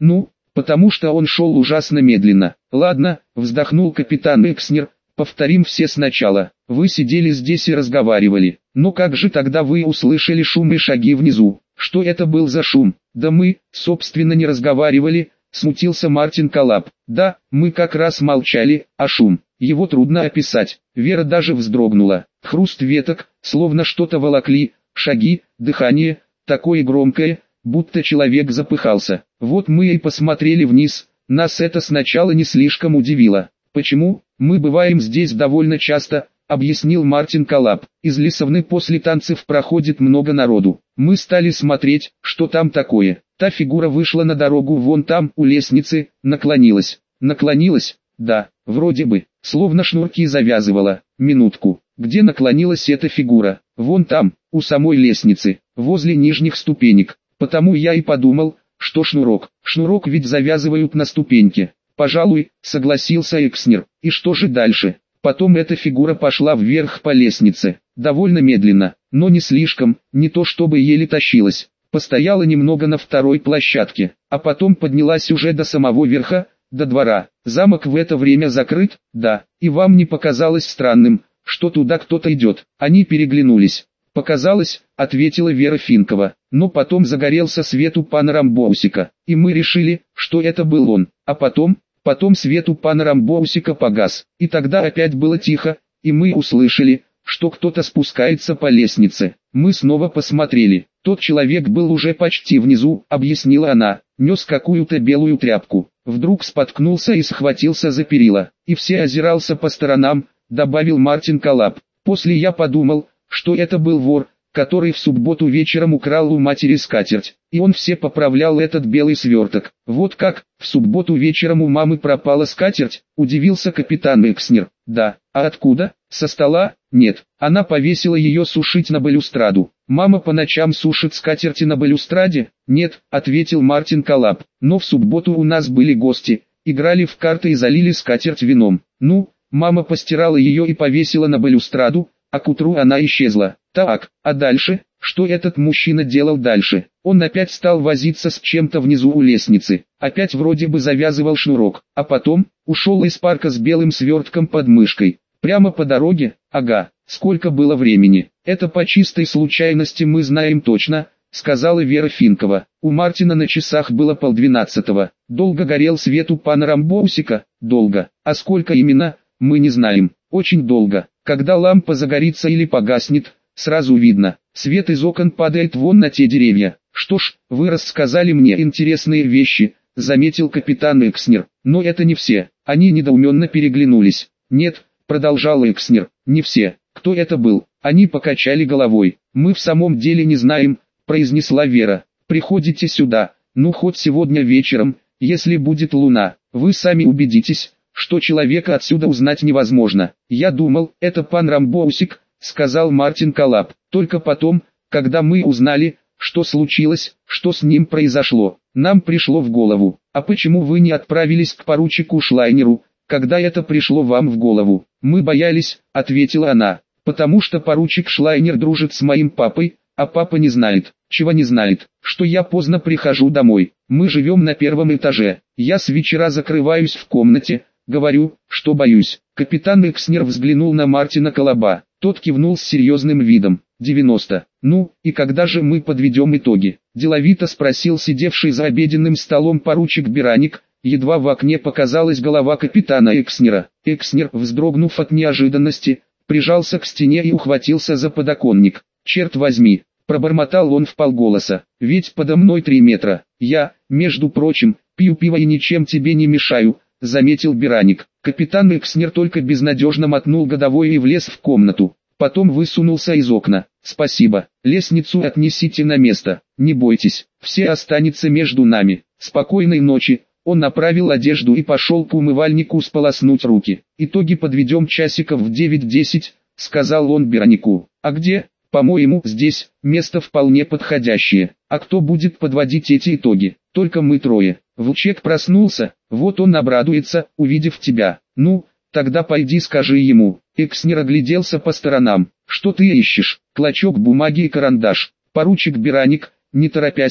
Ну, потому что он шел ужасно медленно. Ладно, вздохнул капитан Экснер, повторим все сначала. Вы сидели здесь и разговаривали. Но как же тогда вы услышали шум и шаги внизу? Что это был за шум? Да мы, собственно, не разговаривали, смутился Мартин Коллап. Да, мы как раз молчали, а шум, его трудно описать. Вера даже вздрогнула. Хруст веток, словно что-то волокли, шаги, дыхание, такое громкое, будто человек запыхался. Вот мы и посмотрели вниз, нас это сначала не слишком удивило. Почему? Мы бываем здесь довольно часто, объяснил Мартин Коллап. Из лесовны после танцев проходит много народу. Мы стали смотреть, что там такое. Та фигура вышла на дорогу вон там, у лестницы, наклонилась. Наклонилась? Да, вроде бы, словно шнурки завязывала. Минутку. Где наклонилась эта фигура? Вон там, у самой лестницы, возле нижних ступенек. Потому я и подумал, что шнурок. Шнурок ведь завязывают на ступеньке. Пожалуй, согласился Экснер. И что же дальше? Потом эта фигура пошла вверх по лестнице. Довольно медленно, но не слишком, не то чтобы еле тащилась. Постояла немного на второй площадке, а потом поднялась уже до самого верха, до двора. Замок в это время закрыт, да, и вам не показалось странным, что туда кто-то идет? Они переглянулись. «Показалось», — ответила Вера Финкова, но потом загорелся свет у пана Рамбоусика, и мы решили, что это был он, а потом свет у пана Рамбоусика погас, и тогда опять было тихо, и мы услышали, что кто-то спускается по лестнице. Мы снова посмотрели, тот человек был уже почти внизу, объяснила она, нес какую-то белую тряпку, вдруг споткнулся и схватился за перила, и все озирался по сторонам, добавил Мартин Коллап. После я подумал, что это был вор, который в субботу вечером украл у матери скатерть, и он все поправлял этот белый сверток. Вот как, в субботу вечером у мамы пропала скатерть, удивился капитан Экснер. Да, а откуда? Со стола? Нет, она повесила ее сушить на балюстраду. Мама по ночам сушит скатерти на балюстраде? Нет, ответил Мартин Коллап, но в субботу у нас были гости, играли в карты и залили скатерть вином. Ну, мама постирала ее и повесила на балюстраду, а к утру она исчезла. Так, а дальше? Что этот мужчина делал дальше? Он опять стал возиться с чем-то внизу у лестницы. Опять вроде бы завязывал шнурок. А потом, ушел из парка с белым свертком под мышкой. Прямо по дороге? Ага. Сколько было времени? Это по чистой случайности мы знаем точно, сказала Вера Финкова. У Мартина на часах было 11:30. Долго горел свет у пана Рамбоусика? Долго. А сколько именно? Мы не знаем. Очень долго. Когда лампа загорится или погаснет, сразу видно. Свет из окон падает вон на те деревья. Что ж, вы рассказали мне интересные вещи, заметил капитан Экснер. Но это не все. Они недоуменно переглянулись. Нет, продолжал Экснер, не все. Кто это был? Они покачали головой. Мы в самом деле не знаем, произнесла Вера. Приходите сюда, ну хоть сегодня вечером, если будет луна. Вы сами убедитесь, что человека отсюда узнать невозможно. Я думал, это пан Рамбоусик, сказал Мартин Коллап. Только потом, когда мы узнали, что случилось, что с ним произошло, нам пришло в голову. А почему вы не отправились к поручику Шлайнеру, когда это пришло вам в голову? Мы боялись, ответила она, потому что поручик Шлайнер дружит с моим папой, а папа не знает. Чего не знает? Что я поздно прихожу домой. Мы живем на первом этаже. Я с вечера закрываюсь в комнате. Говорю, что боюсь. Капитан Экснер взглянул на Мартина Коллаба. Тот кивнул с серьезным видом. 90. Ну, и когда же мы подведем итоги? Деловито спросил сидевший за обеденным столом поручик Бераник. Едва в окне показалась голова капитана Экснера. Экснер, вздрогнув от неожиданности, прижался к стене и ухватился за подоконник. Черт возьми, пробормотал он вполголоса. Ведь подо мной 3 метра. Я, между прочим, пью пиво и ничем тебе не мешаю, заметил Бераник. Капитан Экснер только безнадежно мотнул головой и влез в комнату. Потом высунулся из окна. Спасибо, лестницу отнесите на место. Не бойтесь, все останется между нами. Спокойной ночи. Он направил одежду и пошел к умывальнику сполоснуть руки. Итоги подведем часиков в 9-10, сказал он Беранику. А где? По-моему, здесь, место вполне подходящее. А кто будет подводить эти итоги? Только мы трое. Волчек проснулся, вот он обрадуется, увидев тебя. Ну, тогда пойди скажи ему. Экснер огляделся по сторонам. Что ты ищешь? Клочок бумаги и карандаш. Поручик Бераник, не торопясь,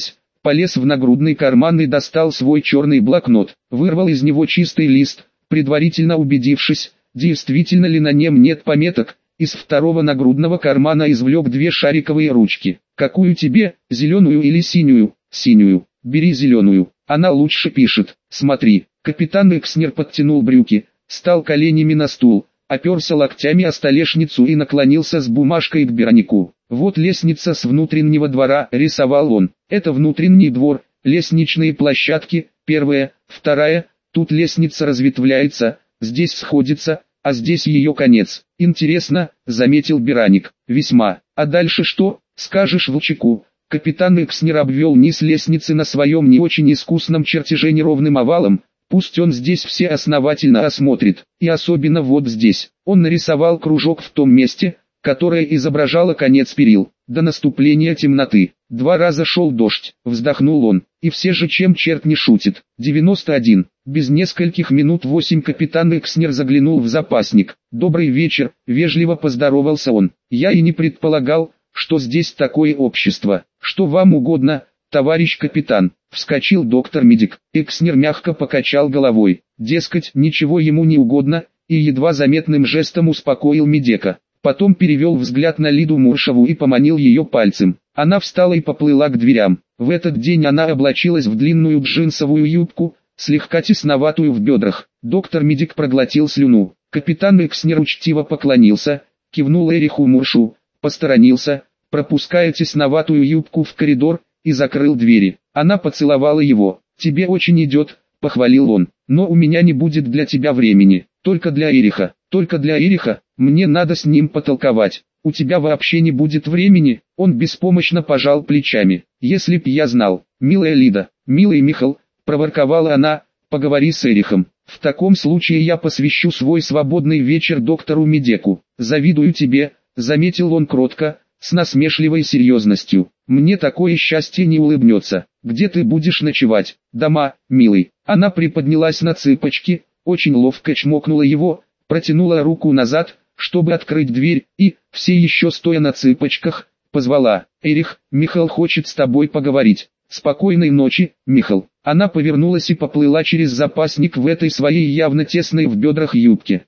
полез в нагрудный карман и достал свой черный блокнот, вырвал из него чистый лист, предварительно убедившись, действительно ли на нем нет пометок, из второго нагрудного кармана извлек две шариковые ручки. «Какую тебе, зеленую или синюю?» «Синюю. Бери зеленую, она лучше пишет. Смотри». Капитан Экснер подтянул брюки, стал коленями на стул, оперся локтями о столешницу и наклонился с бумажкой к Беронику. «Вот лестница с внутреннего двора», — рисовал он. «Это внутренний двор, лестничные площадки, первая, вторая, тут лестница разветвляется, здесь сходится, а здесь ее конец. Интересно», — заметил Бероник. «Весьма. А дальше что, скажешь Волчаку?» Капитан Экснер обвел низ лестницы на своем не очень искусном чертеже неровным овалом. «Пусть он здесь все основательно осмотрит, и особенно вот здесь». Он нарисовал кружок в том месте, которое изображало конец перил. До наступления темноты. 2 раза шел дождь, вздохнул он, и все же чем черт не шутит. 91. Без нескольких минут 8 капитан Экснер заглянул в запасник. «Добрый вечер», — вежливо поздоровался он. «Я и не предполагал, что здесь такое общество. Что вам угодно, товарищ капитан?» Вскочил доктор-медик. Экснер мягко покачал головой. Дескать, ничего ему не угодно, и едва заметным жестом успокоил медика. Потом перевел взгляд на Лиду Муршеву и поманил ее пальцем. Она встала и поплыла к дверям. В этот день она облачилась в длинную джинсовую юбку, слегка тесноватую в бедрах. Доктор-медик проглотил слюну. Капитан Экснер учтиво поклонился, кивнул Эриху Муршу, посторонился, пропуская тесноватую юбку в коридор, и закрыл двери. Она поцеловала его. «Тебе очень идет», — похвалил он, — «но у меня не будет для тебя времени, только для Эриха». «Только для Эриха? Мне надо с ним потолковать. У тебя вообще не будет времени?» Он беспомощно пожал плечами. «Если б я знал, милая Лида, милый Михал», — проворковала она, — «поговори с Эрихом. В таком случае я посвящу свой свободный вечер доктору Медеку. Завидую тебе», — заметил он кротко, с насмешливой серьезностью. «Мне такое счастье не улыбнется. Где ты будешь ночевать?» «Дома, милый». Она приподнялась на цыпочки, очень ловко чмокнула его, протянула руку назад, чтобы открыть дверь, и, все еще стоя на цыпочках, позвала: «Эрих, Михал хочет с тобой поговорить». «Спокойной ночи, Михал». Она повернулась и поплыла через запасник в этой своей явно тесной в бедрах юбке.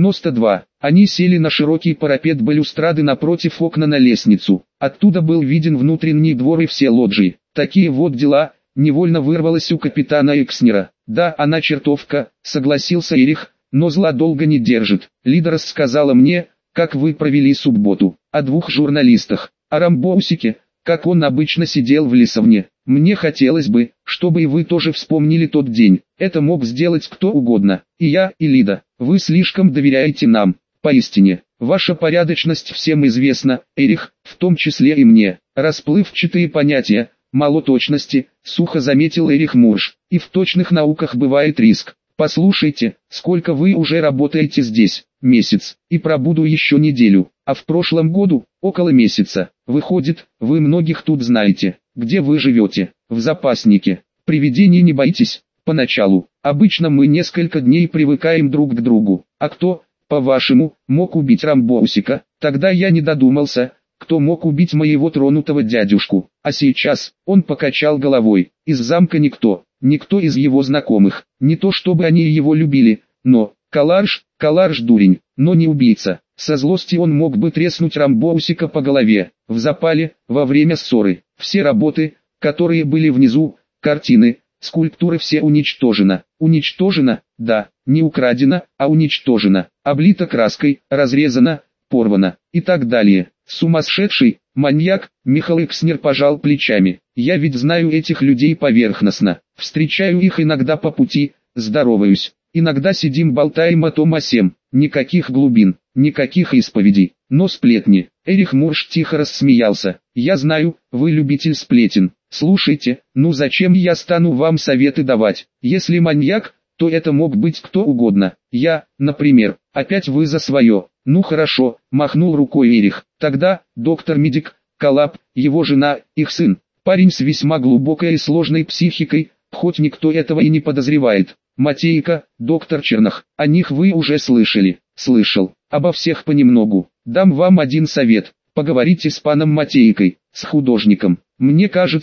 92. Они сели на широкий парапет балюстрады напротив окна на лестницу. Оттуда был виден внутренний двор и все лоджии. «Такие вот дела», — невольно вырвалось у капитана Экснера. «Да, она чертовка», — согласился Эрих, — «но зла долго не держит. Лида рассказала мне, как вы провели субботу, о 2 журналистах, о Рамбоусике, как он обычно сидел в лесовне. Мне хотелось бы, чтобы и вы тоже вспомнили тот день. Это мог сделать кто угодно, и я, и Лида. Вы слишком доверяете нам, поистине. Ваша порядочность всем известна, Эрих, в том числе и мне. Расплывчатые понятия, мало точности», — сухо заметил Эрих Мурш. «И в точных науках бывает риск. Послушайте, сколько вы уже работаете здесь? Месяц, и пробуду еще неделю, а в прошлом году, около месяца. Выходит, вы многих тут знаете. Где вы живете? В запаснике. Привидений не боитесь?» «Поначалу. Обычно мы несколько дней привыкаем друг к другу. А кто, по-вашему, мог убить Рамбоусика? Тогда я не додумался, кто мог убить моего тронутого дядюшку. А сейчас?» Он покачал головой. «Из замка никто, никто из его знакомых. Не то чтобы они его любили, но... Каларш дурень, но не убийца. Со злости он мог бы треснуть Рамбоусика по голове, в запале, во время ссоры. Все работы, которые были внизу, картины, скульптуры, все уничтожено. Уничтожено, да, не украдено, а уничтожено. Облито краской, разрезано, порвано, и так далее. Сумасшедший, маньяк», — Михал Экснер пожал плечами. «Я ведь знаю этих людей поверхностно. Встречаю их иногда по пути, здороваюсь. Иногда сидим болтаем о том о сем. Никаких глубин, никаких исповедей, но сплетни». Эрих Мурш тихо рассмеялся. «Я знаю, вы любитель сплетен. Слушайте, ну зачем я стану вам советы давать? Если маньяк, то это мог быть кто угодно. Я, например. Опять вы за свое». «Ну хорошо», — махнул рукой Эрих. «Тогда, доктор-медик, Калаб, его жена, их сын. Парень с весьма глубокой и сложной психикой, хоть никто этого и не подозревает. Матейка, доктор Чернах, о них вы уже слышали». «Слышал, обо всех понемногу. Дам вам один совет. Поговорите с паном Матейкой, с художником. Мне кажется,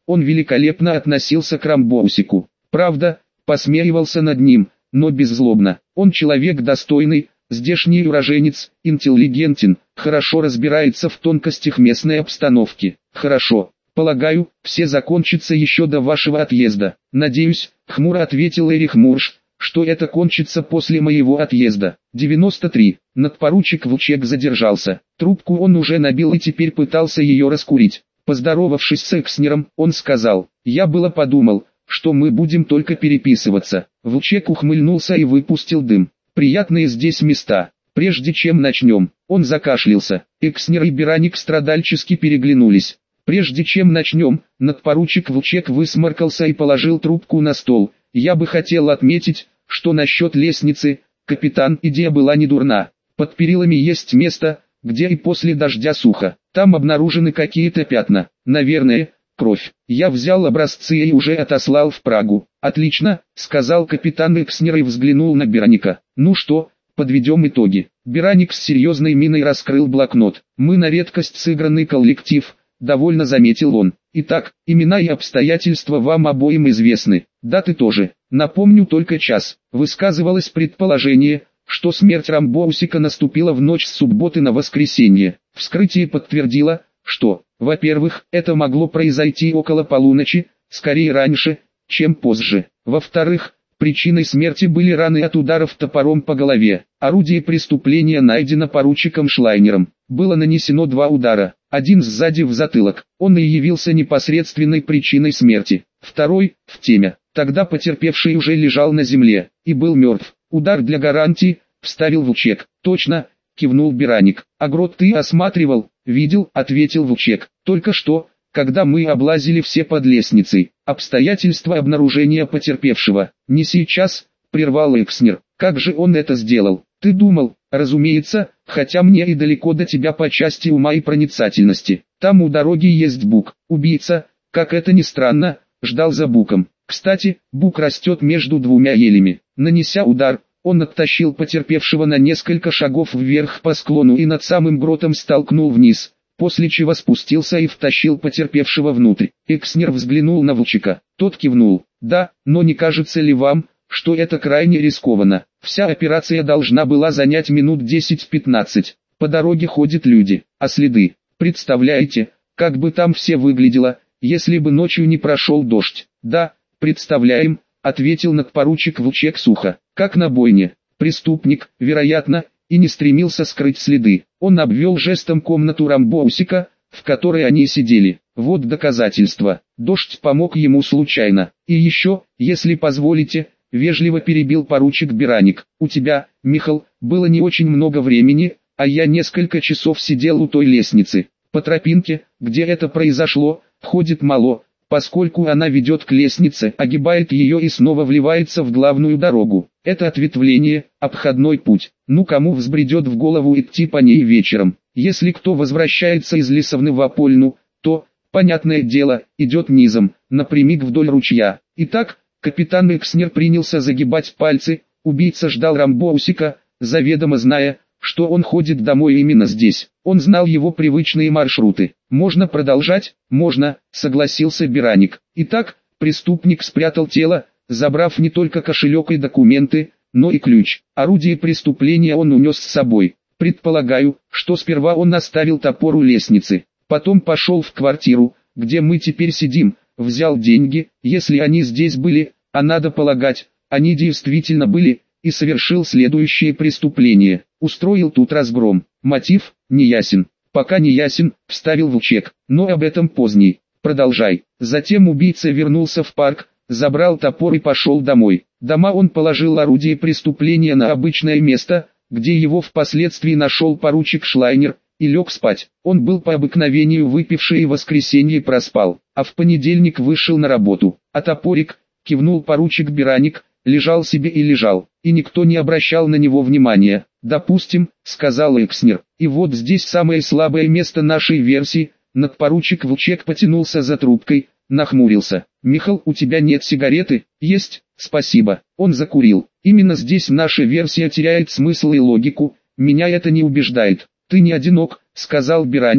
Он великолепно относился к Рамбоусику. Правда, посмеивался над ним, но беззлобно. Он человек достойный, здешний уроженец, интеллигентен, хорошо разбирается в тонкостях местной обстановки. Хорошо. Полагаю, все закончится еще до вашего отъезда. Надеюсь, хмуро ответил Эрих Мурш, что это кончится после моего отъезда. 93. Надпоручик Вучек задержался. Трубку он уже набил и теперь пытался ее раскурить. Поздоровавшись с Экснером, он сказал: «Я было подумал, что мы будем только переписываться». Вучек ухмыльнулся и выпустил дым. «Приятные здесь места. Прежде чем начнем». Он закашлялся. Экснер и Бераник страдальчески переглянулись. «Прежде чем начнем», надпоручик Вучек высморкался и положил трубку на стол. «Я бы хотел отметить, что насчет лестницы, капитан, идея была не дурна. Под перилами есть место, где и после дождя сухо. Там обнаружены какие-то пятна. Наверное, кровь. Я взял образцы и уже отослал в Прагу». «Отлично», — сказал капитан Экснер и взглянул на Бераника. «Ну что, подведем итоги». Бераник с серьезной миной раскрыл блокнот. «Мы на редкость сыгранный коллектив», — довольно заметил он. «Итак, имена и обстоятельства вам обоим известны. Даты тоже. Напомню только час». Высказывалось предположение, что смерть Рамбоусика наступила в ночь с субботы на воскресенье. Вскрытие подтвердило, что, во-первых, это могло произойти около полуночи, скорее раньше, чем позже. Во-вторых, причиной смерти были раны от ударов топором по голове. Орудие преступления найдено поручиком Шлайнером. Было нанесено 2 удара, один сзади в затылок. Он и явился непосредственной причиной смерти. Второй – в теме. Тогда потерпевший уже лежал на земле и был мертв. «Удар для гарантии», – вставил Вучек. «Точно», – кивнул Бераник. «А грот ты осматривал?» «Видел», – ответил Вучек. «Только что, когда мы облазили все под лестницей. Обстоятельства обнаружения потерпевшего». «Не сейчас», – прервал Экснер. «Как же он это сделал?» «Ты думал?» «Разумеется, хотя мне и далеко до тебя по части ума и проницательности. Там у дороги есть бук. Убийца, как это ни странно, ждал за буком. Кстати, бук растет между 2 елями. Нанеся удар, он оттащил потерпевшего на несколько шагов вверх по склону и над самым гротом столкнул вниз, после чего спустился и втащил потерпевшего внутрь». Экснер взглянул на Вучека. Тот кивнул. «Да, но не кажется ли вам, что это крайне рискованно? Вся операция должна была занять минут 10-15. По дороге ходят люди, а следы. Представляете, как бы там все выглядело, если бы ночью не прошел дождь?» «Да, представляем», — ответил надпоручик Вучек сухо. «Как на бойне. Преступник, вероятно, и не стремился скрыть следы. Он обвел жестом комнату Рамбоусика, в которой они сидели. Вот доказательство. Дождь помог ему случайно. И еще, если позволите, вежливо перебил поручик Бераник. У тебя, Михал, было не очень много времени, а я несколько часов сидел у той лестницы. По тропинке, где это произошло, ходит мало, поскольку она ведет к лестнице, огибает ее и снова вливается в главную дорогу. Это ответвление, обходной путь. Ну кому взбредет в голову идти по ней вечером? Если кто возвращается из Лисовны в Апольну, то, понятное дело, идет низом, напрямик вдоль ручья. Итак, капитан Экснер принялся загибать пальцы. Убийца ждал Рамбоусика, заведомо зная, что он ходит домой именно здесь. Он знал его привычные маршруты. «Можно продолжать?» «Можно», согласился Бераник. Итак, преступник спрятал тело, забрав не только кошелек и документы, но и ключ. Орудие преступления он унес с собой. Предполагаю, что сперва он оставил топор у лестницы. Потом пошел в квартиру, где мы теперь сидим, взял деньги, если они здесь были, а надо полагать, они действительно были, и совершил следующее преступление. Устроил тут разгром. Мотив неясен. Пока не ясен, вставил Вучек, но об этом поздней. Продолжай. Затем убийца вернулся в парк, забрал топор и пошел домой. Дома он положил орудие преступления на обычное место, где его впоследствии нашел поручик Шлайнер, и лег спать. Он был по обыкновению выпивший и в воскресенье проспал, а в понедельник вышел на работу. А топорик, кивнул поручик Бераник, лежал себе и лежал, и никто не обращал на него внимания. «Допустим», — сказал Экснер, — «и вот здесь самое слабое место нашей версии». Надпоручик Вучек потянулся за трубкой, нахмурился. «Михал, у тебя нет сигареты?» «Есть, спасибо». Он закурил. «Именно здесь наша версия теряет смысл и логику, меня это не убеждает». «Ты не одинок», — сказал Бераник,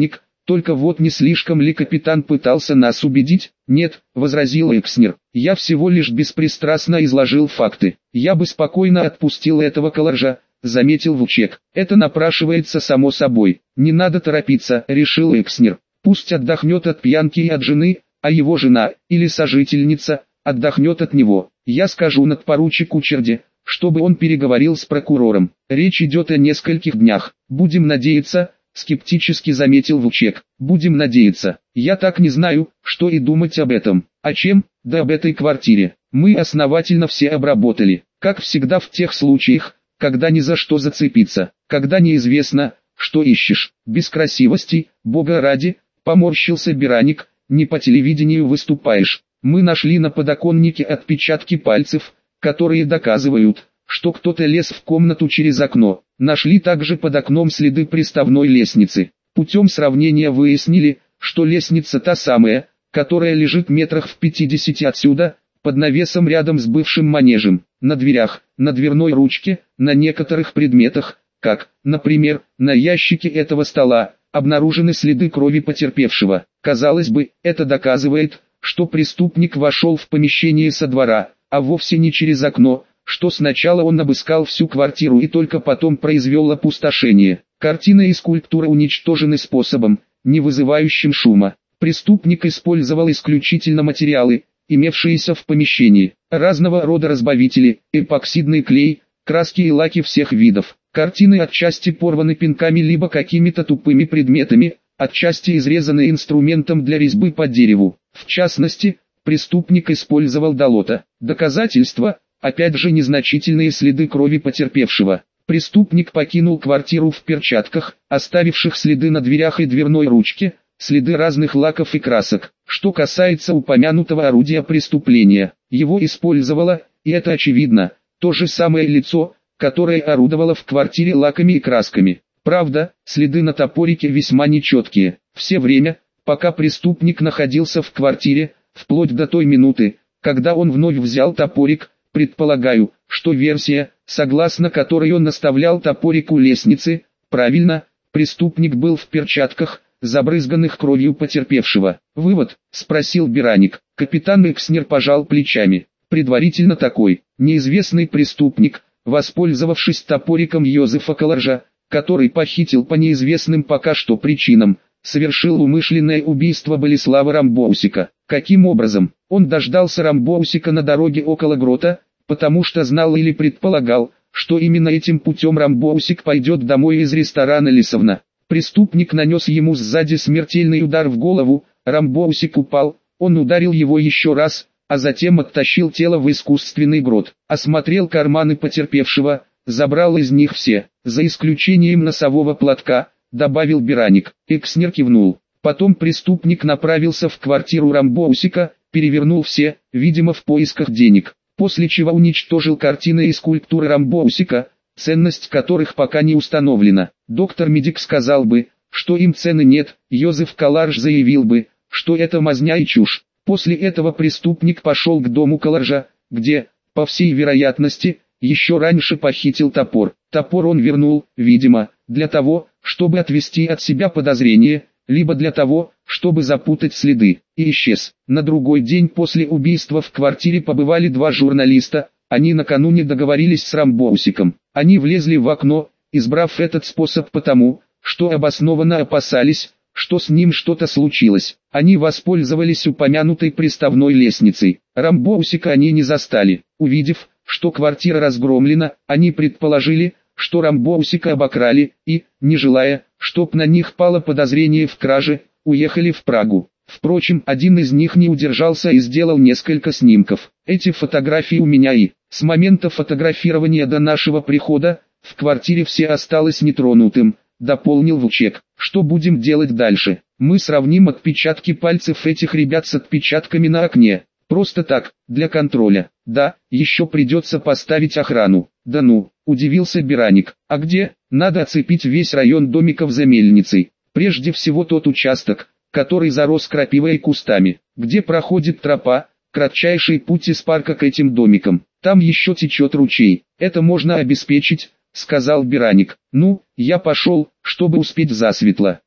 Только вот не слишком ли капитан пытался нас убедить? Нет, возразил Экснер. Я всего лишь беспристрастно изложил факты. Я бы спокойно отпустил этого колоржа, заметил Вучек. Это напрашивается само собой. Не надо торопиться, решил Экснер. Пусть отдохнет от пьянки и от жены, а его жена, или сожительница, отдохнет от него. Я скажу надпоручику Черде, чтобы он переговорил с прокурором. Речь идет о нескольких днях. Будем надеяться, скептически заметил Вучек. Будем надеяться. Я так не знаю, что и думать об этом. О чем? Да об этой квартире. Мы основательно все обработали. Как всегда в тех случаях, когда ни за что зацепиться, когда неизвестно, что ищешь. Без красивостей, бога ради, поморщился Бераник, не по телевидению выступаешь. Мы нашли на подоконнике отпечатки пальцев, которые доказывают, что кто-то лез в комнату через окно. Нашли также под окном следы приставной лестницы. Путем сравнения выяснили, что лестница та самая, которая лежит метрах в 50 отсюда, под навесом рядом с бывшим манежем. На дверях, на дверной ручке, на некоторых предметах, как, например, на ящике этого стола, обнаружены следы крови потерпевшего. Казалось бы, это доказывает, что преступник вошел в помещение со двора, а вовсе не через окно, что сначала он обыскал всю квартиру и только потом произвел опустошение. Картина и скульптура уничтожены способом, не вызывающим шума. Преступник использовал исключительно материалы, имевшиеся в помещении, разного рода разбавители, эпоксидный клей, краски и лаки всех видов. Картины отчасти порваны пинками либо какими-то тупыми предметами, отчасти изрезаны инструментом для резьбы по дереву. В частности, преступник использовал долото. Доказательства, опять же незначительные следы крови потерпевшего. Преступник покинул квартиру в перчатках, оставивших следы на дверях и дверной ручке, следы разных лаков и красок. Что касается упомянутого орудия преступления, его использовало, и это очевидно, то же самое лицо, которое орудовало в квартире лаками и красками. Правда, следы на топорике весьма нечеткие. Все время, пока преступник находился в квартире, вплоть до той минуты, когда он вновь взял топорик, предполагаю, что версия, согласно которой он наставлял топорик у лестницы, правильно, преступник был в перчатках, забрызганных кровью потерпевшего. Вывод, спросил Бераник. Капитан Экснер пожал плечами. Предварительно такой, неизвестный преступник, воспользовавшись топориком Йозефа Колоржа, который похитил по неизвестным пока что причинам, совершил умышленное убийство Болеслава Рамбоусика. Каким образом? Он дождался Рамбоусика на дороге около грота, потому что знал или предполагал, что именно этим путем Рамбоусик пойдет домой из ресторана Лисовна. Преступник нанес ему сзади смертельный удар в голову, Рамбоусик упал, он ударил его еще раз, а затем оттащил тело в искусственный грот, осмотрел карманы потерпевшего, забрал из них все, за исключением носового платка, добавил Бераник. Экснер кивнул. Потом преступник направился в квартиру Рамбоусика, перевернул все, видимо в поисках денег, после чего уничтожил картины и скульптуры Рамбоусика, ценность которых пока не установлена. Доктор-медик сказал бы, что им цены нет, Йозеф Колорж заявил бы, что это мазня и чушь. После этого преступник пошел к дому Колоржа, где, по всей вероятности, еще раньше похитил топор. Топор он вернул, видимо, для того, чтобы отвести от себя подозрения, либо для того, чтобы запутать следы, и исчез. На другой день после убийства в квартире побывали два журналиста, они накануне договорились с Рамбоусиком. Они влезли в окно, избрав этот способ потому, что обоснованно опасались, что с ним что-то случилось. Они воспользовались упомянутой приставной лестницей. Рамбоусика они не застали. Увидев, что квартира разгромлена, они предположили, что Рамбоусика обокрали, и, не желая, чтоб на них пало подозрение в краже, уехали в Прагу. Впрочем, один из них не удержался и сделал несколько снимков. Эти фотографии у меня и, с момента фотографирования до нашего прихода, в квартире все осталось нетронутым, дополнил Вучек. Что будем делать дальше? Мы сравним отпечатки пальцев этих ребят с отпечатками на окне. Просто так, для контроля. Да, еще придется поставить охрану. Да ну, удивился Бераник. А где? Надо оцепить весь район домиков за мельницей. Прежде всего тот участок, который зарос крапивой и кустами, где проходит тропа, кратчайший путь из парка к этим домикам. Там еще течет ручей. Это можно обеспечить, сказал Бераник. Ну, я пошел, чтобы успеть засветло.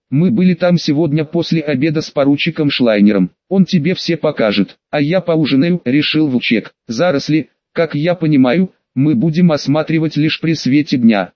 Мы были там сегодня после обеда с поручиком Шлайнером. Он тебе все покажет. А я поужинаю, решил Вучек. Заросли, как я понимаю, мы будем осматривать лишь при свете дня.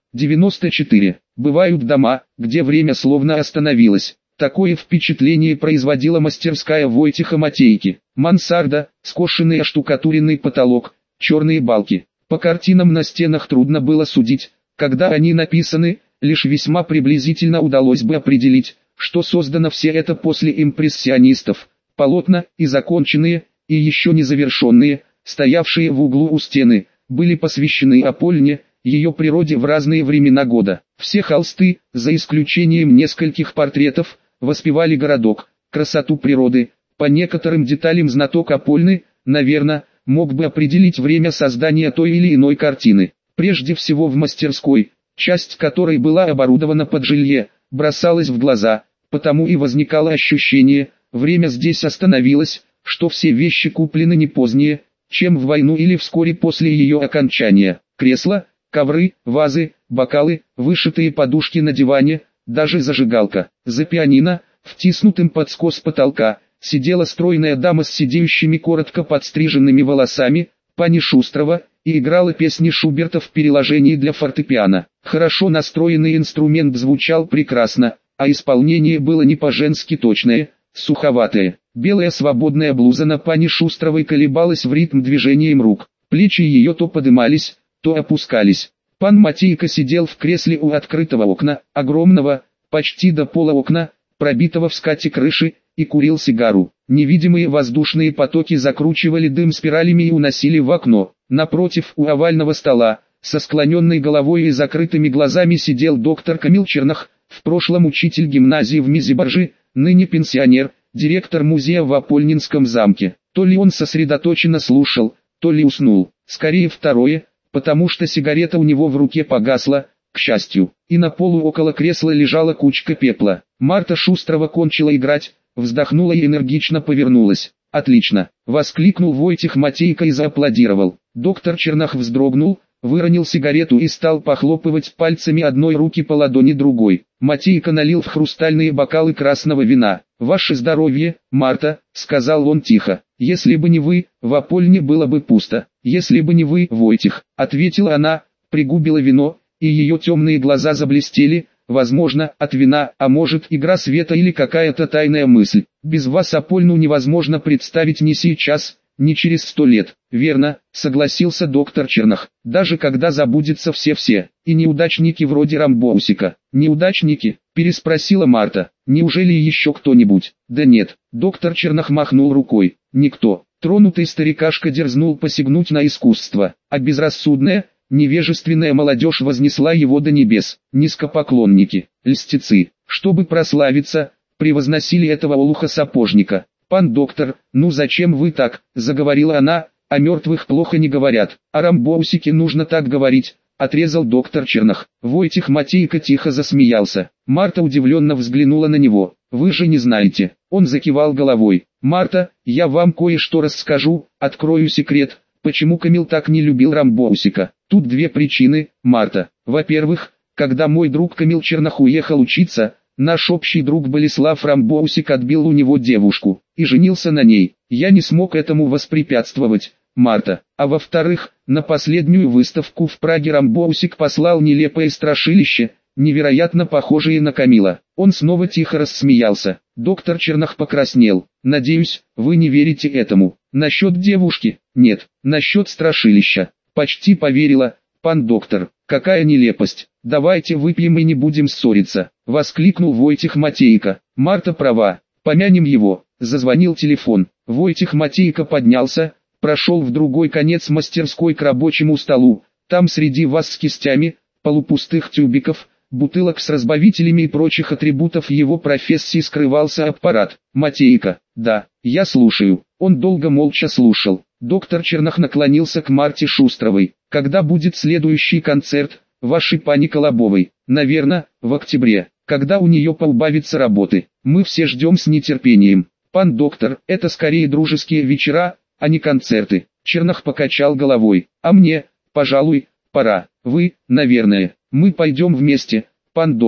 94. Бывают дома, где время словно остановилось. Такое впечатление производила мастерская Войтиха Матейки. Мансарда, скошенный оштукатуренный потолок, черные балки. По картинам на стенах трудно было судить, когда они написаны, лишь весьма приблизительно удалось бы определить, что создано все это после импрессионистов. Полотна, и законченные, и еще не завершенные, стоявшие в углу у стены, были посвящены Апольне, ее природе в разные времена года. Все холсты, за исключением нескольких портретов, воспевали городок, красоту природы. По некоторым деталям знаток Апольны, наверное, мог бы определить время создания той или иной картины. Прежде всего в мастерской, часть которой была оборудована под жилье, бросалась в глаза, потому и возникало ощущение, время здесь остановилось, что все вещи куплены не позднее, чем в войну или вскоре после ее окончания. Кресла, ковры, вазы, бокалы, вышитые подушки на диване, даже зажигалка. За пианино, втиснутым под скос потолка, сидела стройная дама с сидеющими коротко подстриженными волосами, пани Шустрова, и играла песни Шуберта в переложении для фортепиано. Хорошо настроенный инструмент звучал прекрасно, а исполнение было не по-женски точное, суховатое. Белая свободная блуза на пани Шустровой колебалась в ритм движением рук. Плечи ее то подымались, то опускались. Пан Матейко сидел в кресле у открытого окна, огромного, почти до пола окна, пробитого в скате крыши, и курил сигару. Невидимые воздушные потоки закручивали дым спиралями и уносили в окно. Напротив, у овального стола, со склоненной головой и закрытыми глазами сидел доктор Камил Чернах, в прошлом учитель гимназии в Мизибаржи, ныне пенсионер, директор музея в Апольнинском замке. То ли он сосредоточенно слушал, то ли уснул. Скорее второе, потому что сигарета у него в руке погасла, к счастью, и на полу около кресла лежала кучка пепла. Марта Шустрова кончила играть, вздохнула и энергично повернулась. «Отлично!» — воскликнул Войтих Матейко и зааплодировал. Доктор Чернах вздрогнул, выронил сигарету и стал похлопывать пальцами одной руки по ладони другой. Матейко налил в хрустальные бокалы красного вина. «Ваше здоровье, Марта», — сказал он тихо. «Если бы не вы, в Апольне было бы пусто. Если бы не вы, Войтих», — ответила она, пригубила вино, и ее темные глаза заблестели, возможно, от вина, а может, игра света или какая-то тайная мысль. «Без вас Апольну невозможно представить ни сейчас, ни через 100 лет». «Верно», — согласился доктор Чернах, «даже когда забудется все-все, и неудачники вроде Рамбоусика». «Неудачники?» — переспросила Марта. «Неужели еще кто-нибудь?» «Да нет», — доктор Чернах махнул рукой. «Никто». Тронутый старикашка дерзнул посягнуть на искусство, а безрассудная, невежественная молодежь вознесла его до небес. Низкопоклонники, льстецы, чтобы прославиться, превозносили этого олуха-сапожника. «Пан доктор, ну зачем вы так?» — заговорила она, — «о мертвых плохо не говорят, о Рамбоусике нужно так говорить», — отрезал доктор Чернах. Войтих Матейко тихо засмеялся. Марта удивленно взглянула на него. «Вы же не знаете». Он закивал головой. «Марта, я вам кое-что расскажу, открою секрет, почему Камил так не любил Рамбоусика. Тут две причины, Марта. Во-первых, когда мой друг Камил Чернах уехал учиться, наш общий друг Болеслав Рамбоусик отбил у него девушку и женился на ней. Я не смог этому воспрепятствовать, Марта. А во-вторых, на последнюю выставку в Праге Рамбоусик послал нелепое страшилище, невероятно похожее на Камила». Он снова тихо рассмеялся. Доктор Чернах покраснел. «Надеюсь, вы не верите этому. Насчет девушки? Нет. Насчет страшилища. Почти поверила, пан доктор. Какая нелепость. Давайте выпьем и не будем ссориться», — воскликнул Войтих Матейко. «Марта права. Помянем его». Зазвонил телефон. Войтих Матейко поднялся, прошел в другой конец мастерской к рабочему столу. Там среди ваз с кистями, полупустых тюбиков, бутылок с разбавителями и прочих атрибутов его профессии скрывался аппарат. «Матейко, да, я слушаю». Он долго молча слушал. Доктор Чернах наклонился к Марте Шустровой. «Когда будет следующий концерт, вашей пани Колобовой?» «Наверное, в октябре, когда у нее поубавится работы. Мы все ждем с нетерпением». «Пан доктор, это скорее дружеские вечера, а не концерты». Чернах покачал головой. «А мне, пожалуй, пора. Вы, наверное». «Мы пойдем вместе, пан доктор».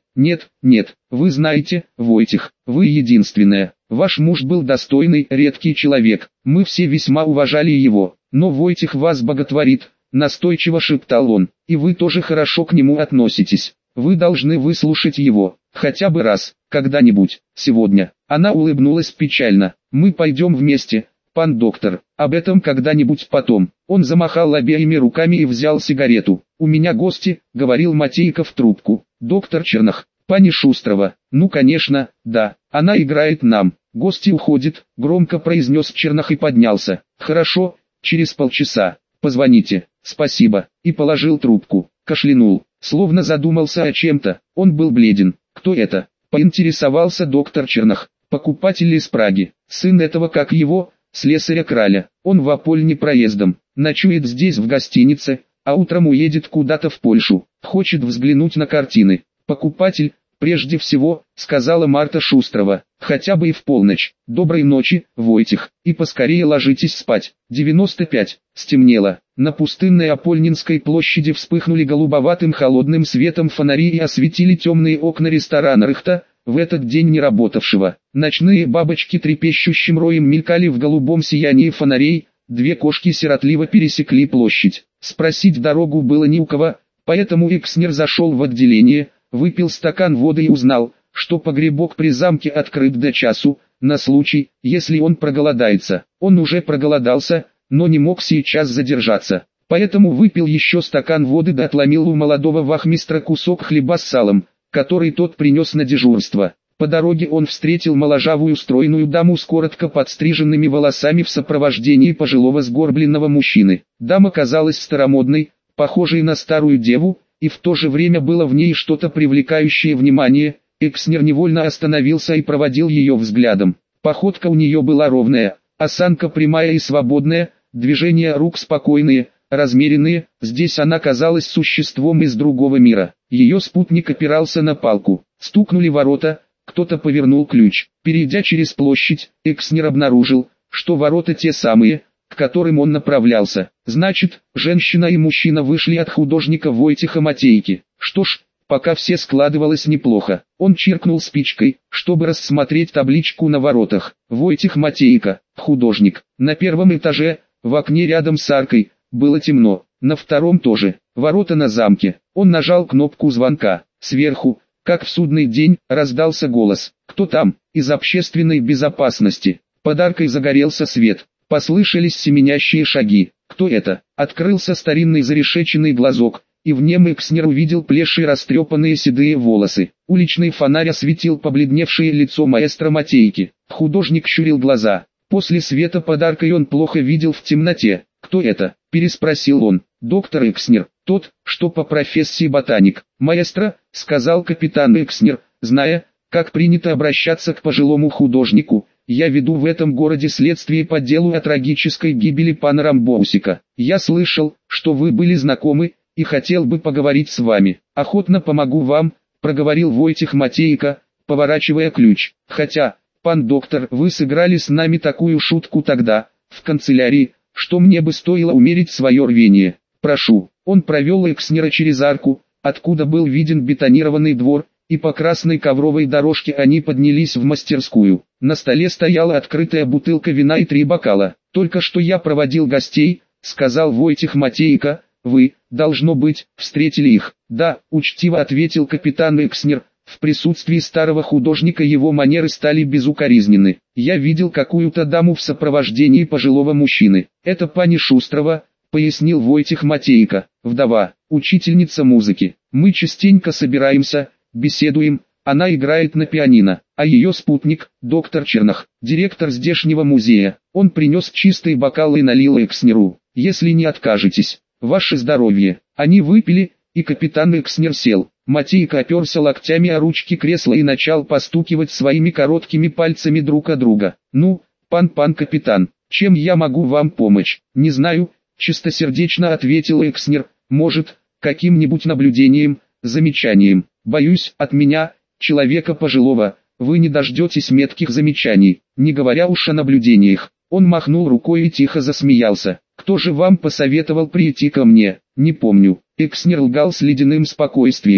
Нет, нет, вы знаете, Войтих, вы единственная. Ваш муж был достойный, редкий человек, мы все весьма уважали его, но Войтих вас боготворит, настойчиво шептал он, и вы тоже хорошо к нему относитесь. Вы должны выслушать его, хотя бы раз, когда-нибудь, сегодня. Она улыбнулась печально. Мы пойдем вместе, пан доктор, об этом когда-нибудь потом. Он замахал обеими руками и взял сигарету. У меня гости, говорил Матейко в трубку. Доктор Чернах, пани Шустрова. Ну конечно, да, она играет нам. Гости уходят, громко произнес Чернах и поднялся. Хорошо, через полчаса. Позвоните, спасибо, и положил трубку, кашлянул, словно задумался о чем-то, он был бледен. Кто это? Поинтересовался доктор Чернах. Покупатель из Праги, сын этого как его, слесаря Краля. Он в Апольне проездом, ночует здесь в гостинице, а утром уедет куда-то в Польшу, хочет взглянуть на картины. Покупатель, прежде всего, сказала Марта Шустрова, хотя бы и в полночь. Доброй ночи, Войтих, и поскорее ложитесь спать. 95. Стемнело. На пустынной Апольнинской площади вспыхнули голубоватым холодным светом фонари и осветили темные окна ресторана Рыхта, в этот день не работавшего. Ночные бабочки трепещущим роем мелькали в голубом сиянии фонарей, две кошки сиротливо пересекли площадь. Спросить дорогу было не у кого, поэтому Экснер зашел в отделение, выпил стакан воды и узнал, что погребок при замке открыт до часу, на случай, если он проголодается. Он уже проголодался, но не мог сейчас задержаться. Поэтому выпил еще стакан воды да отломил у молодого вахмистра кусок хлеба с салом, который тот принес на дежурство. По дороге он встретил моложавую стройную даму с коротко подстриженными волосами в сопровождении пожилого сгорбленного мужчины. Дама казалась старомодной, похожей на старую деву, и в то же время было в ней что-то привлекающее внимание. Экснер невольно остановился и проводил ее взглядом. Походка у нее была ровная, осанка прямая и свободная, движения рук спокойные, размеренные. Здесь она казалась существом из другого мира. Ее спутник опирался на палку. Стукнули ворота, кто-то повернул ключ. Перейдя через площадь, Экснер обнаружил, что ворота те самые, к которым он направлялся. Значит, женщина и мужчина вышли от художника Войтиха Матейки. Что ж, пока все складывалось неплохо. Он чиркнул спичкой, чтобы рассмотреть табличку на воротах. Войтих Матейко, художник. На первом этаже, в окне рядом с аркой, было темно. На втором тоже. Ворота на замке. Он нажал кнопку звонка. Сверху, как в судный день, раздался голос. «Кто там?» «Из общественной безопасности». Под аркой загорелся свет. Послышались семенящие шаги. «Кто это?» Открылся старинный зарешеченный глазок, и в нем Экснер увидел плешие растрепанные седые волосы. Уличный фонарь осветил побледневшее лицо маэстро Матейки. Художник щурил глаза. После света под аркой он плохо видел в темноте. «Кто это?» – переспросил он. «Доктор Экснер, тот, что по профессии ботаник». «Маэстро», – сказал капитан Экснер, зная, как принято обращаться к пожилому художнику, «я веду в этом городе следствие по делу о трагической гибели пана Рамбоусика. Я слышал, что вы были знакомы, и хотел бы поговорить с вами». «Охотно помогу вам», – проговорил Войтих Матейко, поворачивая ключ. «Хотя, пан доктор, вы сыграли с нами такую шутку тогда, в канцелярии, что мне бы стоило умерить свое рвение. Прошу». Он провел Экснера через арку, откуда был виден бетонированный двор, и по красной ковровой дорожке они поднялись в мастерскую. На столе стояла открытая бутылка вина и 3 бокала. «Только что я проводил гостей», — сказал Войтих Матейко. «Вы, должно быть, встретили их». «Да», — учтиво ответил капитан Экснер. В присутствии старого художника его манеры стали безукоризненны. «Я видел какую-то даму в сопровождении пожилого мужчины. Это пани Шустрова», — пояснил Войтих Матейко. «Вдова, учительница музыки. Мы частенько собираемся, беседуем, она играет на пианино, а ее спутник, доктор Чернах, директор здешнего музея. Он принес чистый бокал и налил Экснеру. Если не откажетесь, ваше здоровье». Они выпили, и капитан Экснер сел. Матейко оперся локтями о ручки кресла и начал постукивать своими короткими пальцами друг о друга. «Ну, пан капитан, чем я могу вам помочь?» «Не знаю», — чистосердечно ответил Экснер. «Может, каким-нибудь наблюдением, замечанием. Боюсь, от меня, человека пожилого, вы не дождетесь метких замечаний, не говоря уж о наблюдениях». Он махнул рукой и тихо засмеялся. «Кто же вам посоветовал прийти ко мне?» «Не помню». Экснер лгал с ледяным спокойствием.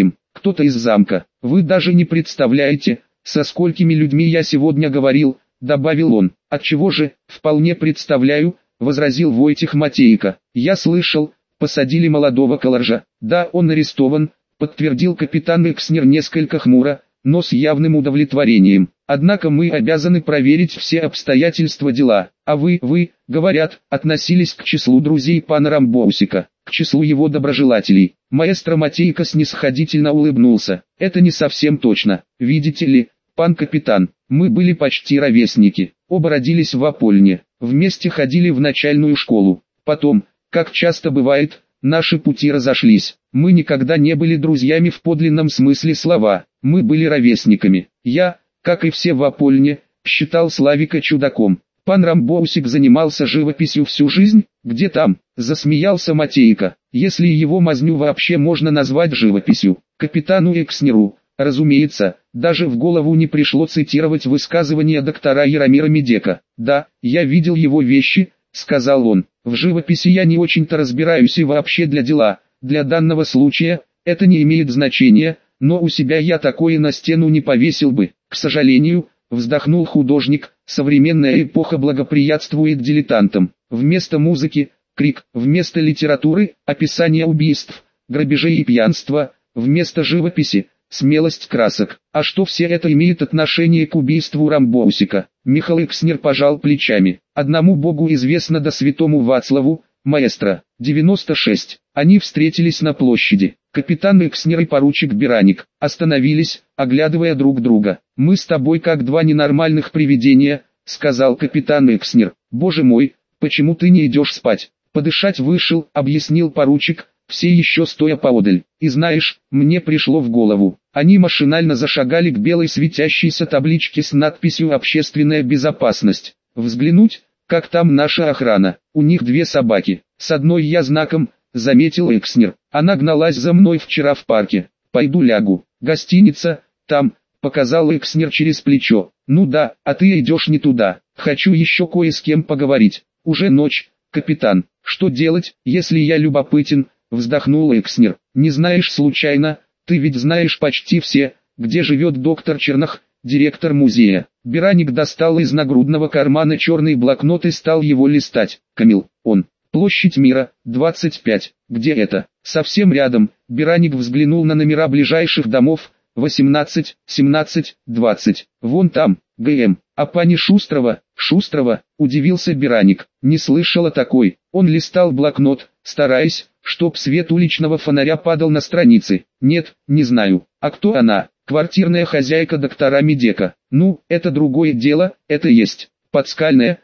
кто-то из замка. Вы даже не представляете, со сколькими людьми я сегодня говорил, добавил он. Отчего же, вполне представляю, возразил Войтих Матейко. Я слышал, посадили молодого Каларжа. Да, он арестован, подтвердил капитан Экснер несколько хмуро, но с явным удовлетворением. Однако мы обязаны проверить все обстоятельства дела. А вы, говорят, относились к числу друзей пана Рамбоусика, к числу его доброжелателей. Маэстро Матейко снисходительно улыбнулся. Это не совсем точно. Видите ли, пан капитан, мы были почти ровесники. Оба родились в Апольне, вместе ходили в начальную школу. Потом, как часто бывает, наши пути разошлись. Мы никогда не были друзьями в подлинном смысле слова. Мы были ровесниками. Я, как и все в Апольне, считал Славика чудаком. Пан Рамбоусик занимался живописью всю жизнь. Где там? Засмеялся Матейко. Если его мазню вообще можно назвать живописью. Капитану Экснеру, разумеется, даже в голову не пришло цитировать высказывание доктора Яромира Медека. «Да, я видел его вещи», — сказал он. «В живописи я не очень-то разбираюсь и вообще для данного случая, это не имеет значения, но у себя я такое на стену не повесил бы». К сожалению, вздохнул художник, современная эпоха благоприятствует дилетантам. Вместо музыки — крик, вместо литературы — описание убийств, грабежей и пьянства, вместо живописи — смелость красок. А что все это имеет отношение к убийству Рамбоусика? Михаил Экснер пожал плечами. Одному богу известно, да святому Вацлаву, маэстро. 96. Они встретились на площади. Капитан Экснер и поручик Бераник остановились, оглядывая друг друга. «Мы с тобой как два ненормальных привидения», — сказал капитан Экснер. «Боже мой, почему ты не идешь спать?» «Подышать вышел», — объяснил поручик, все еще стоя поодаль. «И знаешь, мне пришло в голову». Они машинально зашагали к белой светящейся табличке с надписью «Общественная безопасность». «Взглянуть, как там наша охрана. У них две собаки. С одной я знаком», — заметил Экснер. «Она гналась за мной вчера в парке. Пойду лягу. Гостиница, там», — показал Экснер через плечо. «Ну да, а ты идешь не туда. Хочу еще кое с кем поговорить. Уже ночь, капитан. Что делать, если я любопытен?» — вздохнул Экснер. «Не знаешь случайно, ты ведь знаешь почти все, где живет доктор Чернах, директор музея». Бераник достал из нагрудного кармана черный блокнот и стал его листать. «Камил, он. Площадь Мира, 25. Где это?» «Совсем рядом». Бераник взглянул на номера ближайших домов. 18, 17, 20. «Вон там, ГМ. А пани Шустрова?» «Шустрова?» — удивился Бераник. «Не слышала такой». Он листал блокнот, стараясь, чтоб свет уличного фонаря падал на страницы. «Нет, не знаю. А кто она?» «Квартирная хозяйка доктора Медека». «Ну, это другое дело, это есть. Подскальная,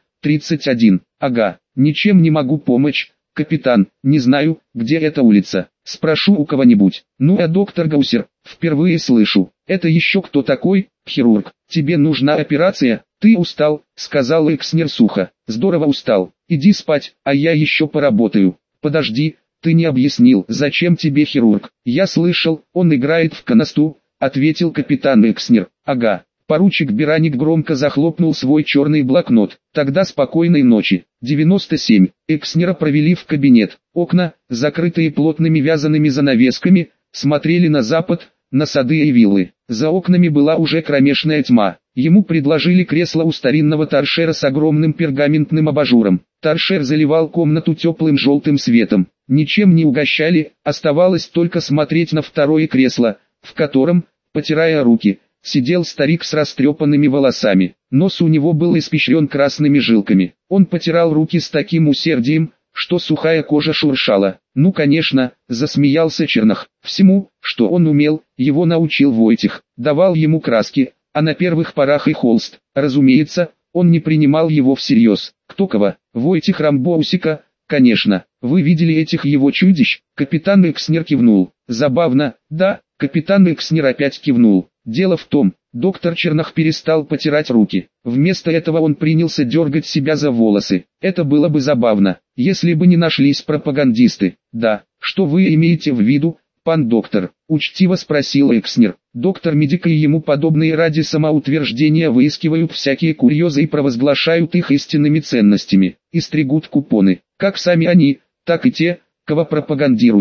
31. Ага, ничем не могу помочь, капитан, не знаю, где эта улица. Спрошу у кого-нибудь». «Ну а доктор Гаусер, впервые слышу. Это еще кто такой?» «Хирург. Тебе нужна операция?» «Ты устал», — сказал Экснер сухо. «Здорово устал. Иди спать, а я еще поработаю». «Подожди, ты не объяснил, зачем тебе хирург?» «Я слышал, он играет в канасту», — ответил капитан Экснер. «Ага». Поручик Бераник громко захлопнул свой черный блокнот. «Тогда спокойной ночи». 97. Экснера провели в кабинет. Окна, закрытые плотными вязаными занавесками, смотрели на запад, на сады и виллы. За окнами была уже кромешная тьма. Ему предложили кресло у старинного торшера с огромным пергаментным абажуром. Торшер заливал комнату теплым желтым светом. Ничем не угощали, оставалось только смотреть на второе кресло, в котором, потирая руки, сидел старик с растрепанными волосами. Нос у него был испещрен красными жилками. Он потирал руки с таким усердием, что сухая кожа шуршала. «Ну конечно», — засмеялся Чернах. «Всему, что он умел, его научил Войтих. Давал ему краски, а на первых порах и холст. Разумеется, он не принимал его всерьез. Кто кого? Войтих Рамбоусика, конечно. Вы видели этих его чудищ?» Капитан Экснер кивнул. «Забавно, да?» Капитан Экснер опять кивнул. «Дело в том, доктор Чернах перестал потирать руки. Вместо этого он принялся дергать себя за волосы. Это было бы забавно, если бы не нашлись пропагандисты». «Да, что вы имеете в виду, пан доктор?» — учтиво спросил Экснер. «Доктор Медика и ему подобные ради самоутверждения выискивают всякие курьезы и провозглашают их истинными ценностями, и стригут купоны, как сами они, так и те, кого пропагандируют.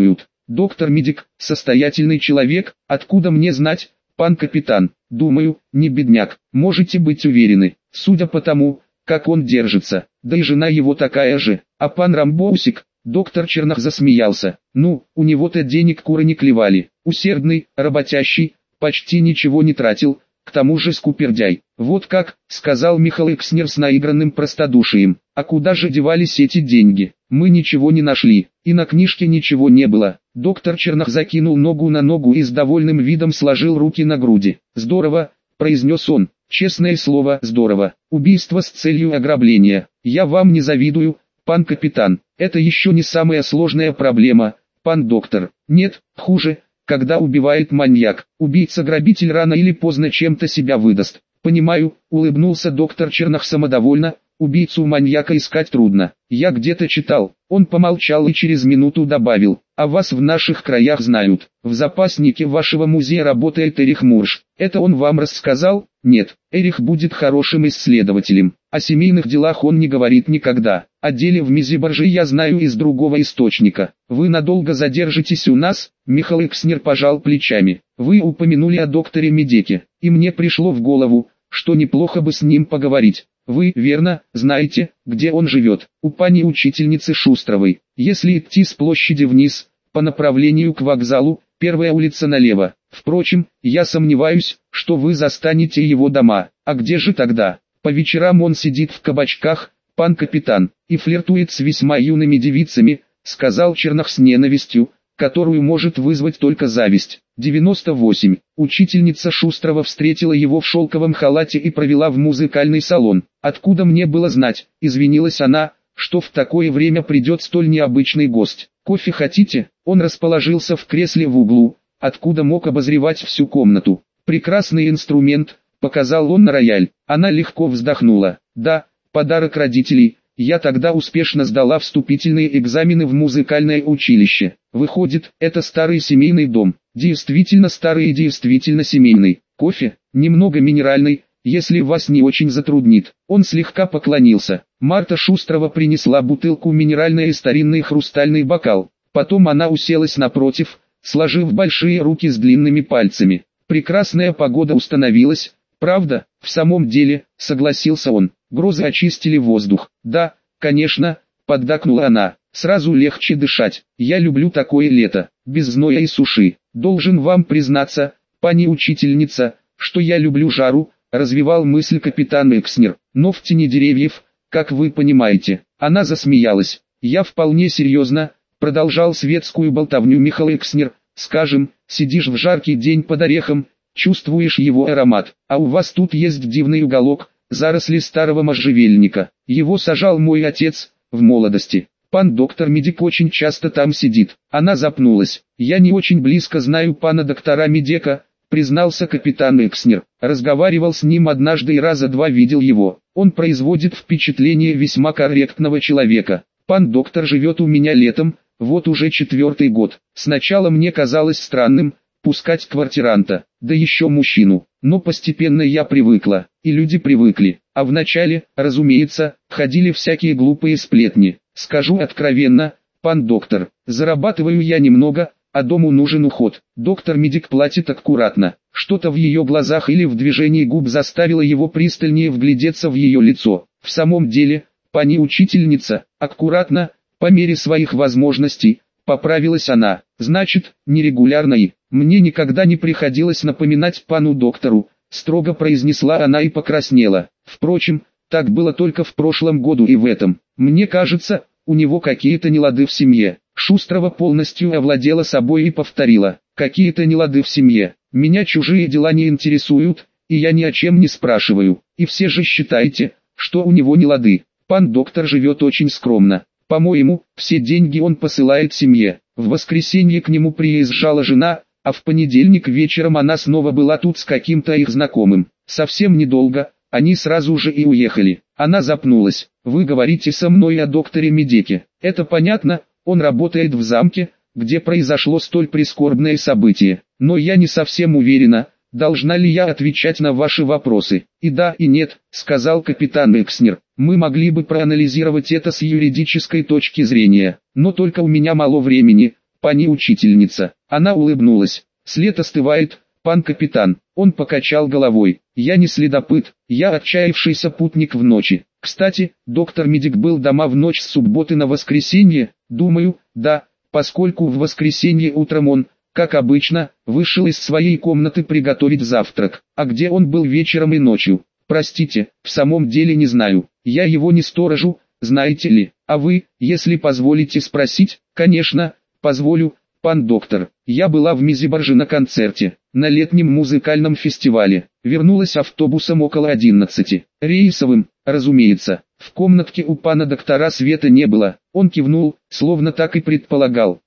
Доктор-медик, состоятельный человек, откуда мне знать, пан капитан? Думаю, не бедняк, можете быть уверены, судя по тому, как он держится, да и жена его такая же, а пан Рамбоусик, доктор Чернах засмеялся, ну, у него-то денег куры не клевали, усердный, работящий, почти ничего не тратил, к тому же скупердяй. Вот как, сказал Михаил Экснер с наигранным простодушием, а куда же девались эти деньги? Мы ничего не нашли, и на книжке ничего не было. Доктор Чернах закинул ногу на ногу и с довольным видом сложил руки на груди. Здорово, произнес он, честное слово, здорово. Убийство с целью ограбления. Я вам не завидую, пан капитан. Это еще не самая сложная проблема, пан доктор. Нет, хуже. Когда убивает маньяк, убийца-грабитель рано или поздно чем-то себя выдаст. Понимаю, улыбнулся доктор Чернах самодовольно, убийцу-маньяка искать трудно. Я где-то читал. Он помолчал и через минуту добавил, а вас в наших краях знают. В запаснике вашего музея работает Эрих Мурш. Это он вам рассказал? Нет, Эрих будет хорошим исследователем. О семейных делах он не говорит никогда. О деле в Мизибарже я знаю из другого источника. Вы надолго задержитесь у нас? Михаил Экснер пожал плечами. Вы упомянули о докторе Медеке, и мне пришло в голову, что неплохо бы с ним поговорить. Вы, верно, знаете, где он живет? У пани учительницы Шустровой. Если идти с площади вниз, по направлению к вокзалу, первая улица налево. Впрочем, я сомневаюсь, что вы застанете его дома. А где же тогда? По вечерам он сидит в кабачках, пан капитан, и флиртует с весьма юными девицами, сказал Чернах с ненавистью, которую может вызвать только зависть. 98. Учительница Шустрова встретила его в шелковом халате и провела в музыкальный салон. Откуда мне было знать, извинилась она, что в такое время придет столь необычный гость. Кофе хотите? Он расположился в кресле в углу, откуда мог обозревать всю комнату. Прекрасный инструмент, показал он на рояль. Она легко вздохнула. Да, подарок родителей. Я тогда успешно сдала вступительные экзамены в музыкальное училище. Выходит, это старый семейный дом. Действительно старый и действительно семейный. Кофе, немного минеральный, если вас не очень затруднит. Он слегка поклонился. Марта Шустрова принесла бутылку минеральной и старинный хрустальный бокал. Потом она уселась напротив, сложив большие руки с длинными пальцами. Прекрасная погода установилась. Правда, в самом деле, согласился он. Грозы очистили воздух. Да, конечно, поддакнула она. Сразу легче дышать. Я люблю такое лето, без зноя и суши. Должен вам признаться, пани учительница, что я люблю жару, развивал мысль капитан Экснер. Но в тени деревьев, как вы понимаете. Она засмеялась. Я вполне серьезно, продолжал светскую болтовню Михаил Экснер. Скажем, сидишь в жаркий день под орехом, чувствуешь его аромат, а у вас тут есть дивный уголок, заросли старого можжевельника. Его сажал мой отец, в молодости. Пан доктор Медик очень часто там сидит. Она запнулась. Я не очень близко знаю пана доктора Медека, признался капитан Экснер. Разговаривал с ним однажды и раза два видел его. Он производит впечатление весьма корректного человека. Пан доктор живет у меня летом, вот уже 4-й год. Сначала мне казалось странным пускать квартиранта, да еще мужчину. Но постепенно я привыкла, и люди привыкли. А вначале, разумеется, ходили всякие глупые сплетни. Скажу откровенно, пан доктор, зарабатываю я немного, а дому нужен уход. Доктор Медик платит аккуратно. Что-то в ее глазах или в движении губ заставило его пристальнее вглядеться в ее лицо. В самом деле, пани учительница, аккуратно, по мере своих возможностей, поправилась она. Значит, нерегулярно и... Мне никогда не приходилось напоминать пану доктору, строго произнесла она и покраснела. Впрочем, так было только в прошлом году и в этом. Мне кажется, у него какие-то нелады в семье. Шустрова полностью овладела собой и повторила. Какие-то нелады в семье. Меня чужие дела не интересуют, и я ни о чем не спрашиваю. И все же считаете, что у него нелады. Пан доктор живет очень скромно. По-моему, все деньги он посылает семье. В воскресенье к нему приезжала жена, а в понедельник вечером она снова была тут с каким-то их знакомым. Совсем недолго, они сразу же и уехали. Она запнулась. Вы говорите со мной о докторе Медеке. Это понятно, он работает в замке, где произошло столь прискорбное событие. Но я не совсем уверена, должна ли я отвечать на ваши вопросы. И да, и нет, сказал капитан Экснер. Мы могли бы проанализировать это с юридической точки зрения. Но только у меня мало времени. пани учительница. Она улыбнулась. След остывает, пан капитан. Он покачал головой. Я не следопыт, я отчаявшийся путник в ночи. Кстати, доктор-медик был дома в ночь с субботы на воскресенье? Думаю, да, поскольку в воскресенье утром он, как обычно, вышел из своей комнаты приготовить завтрак. А где он был вечером и ночью? Простите, в самом деле не знаю. Я его не сторожу, знаете ли. А вы, если позволите спросить? Конечно, позволю, пан доктор. Я была в Мизиборже на концерте, на летнем музыкальном фестивале. Вернулась автобусом около 11. Рейсовым, разумеется. В комнатке у пана доктора света не было. Он кивнул, словно так и предполагал.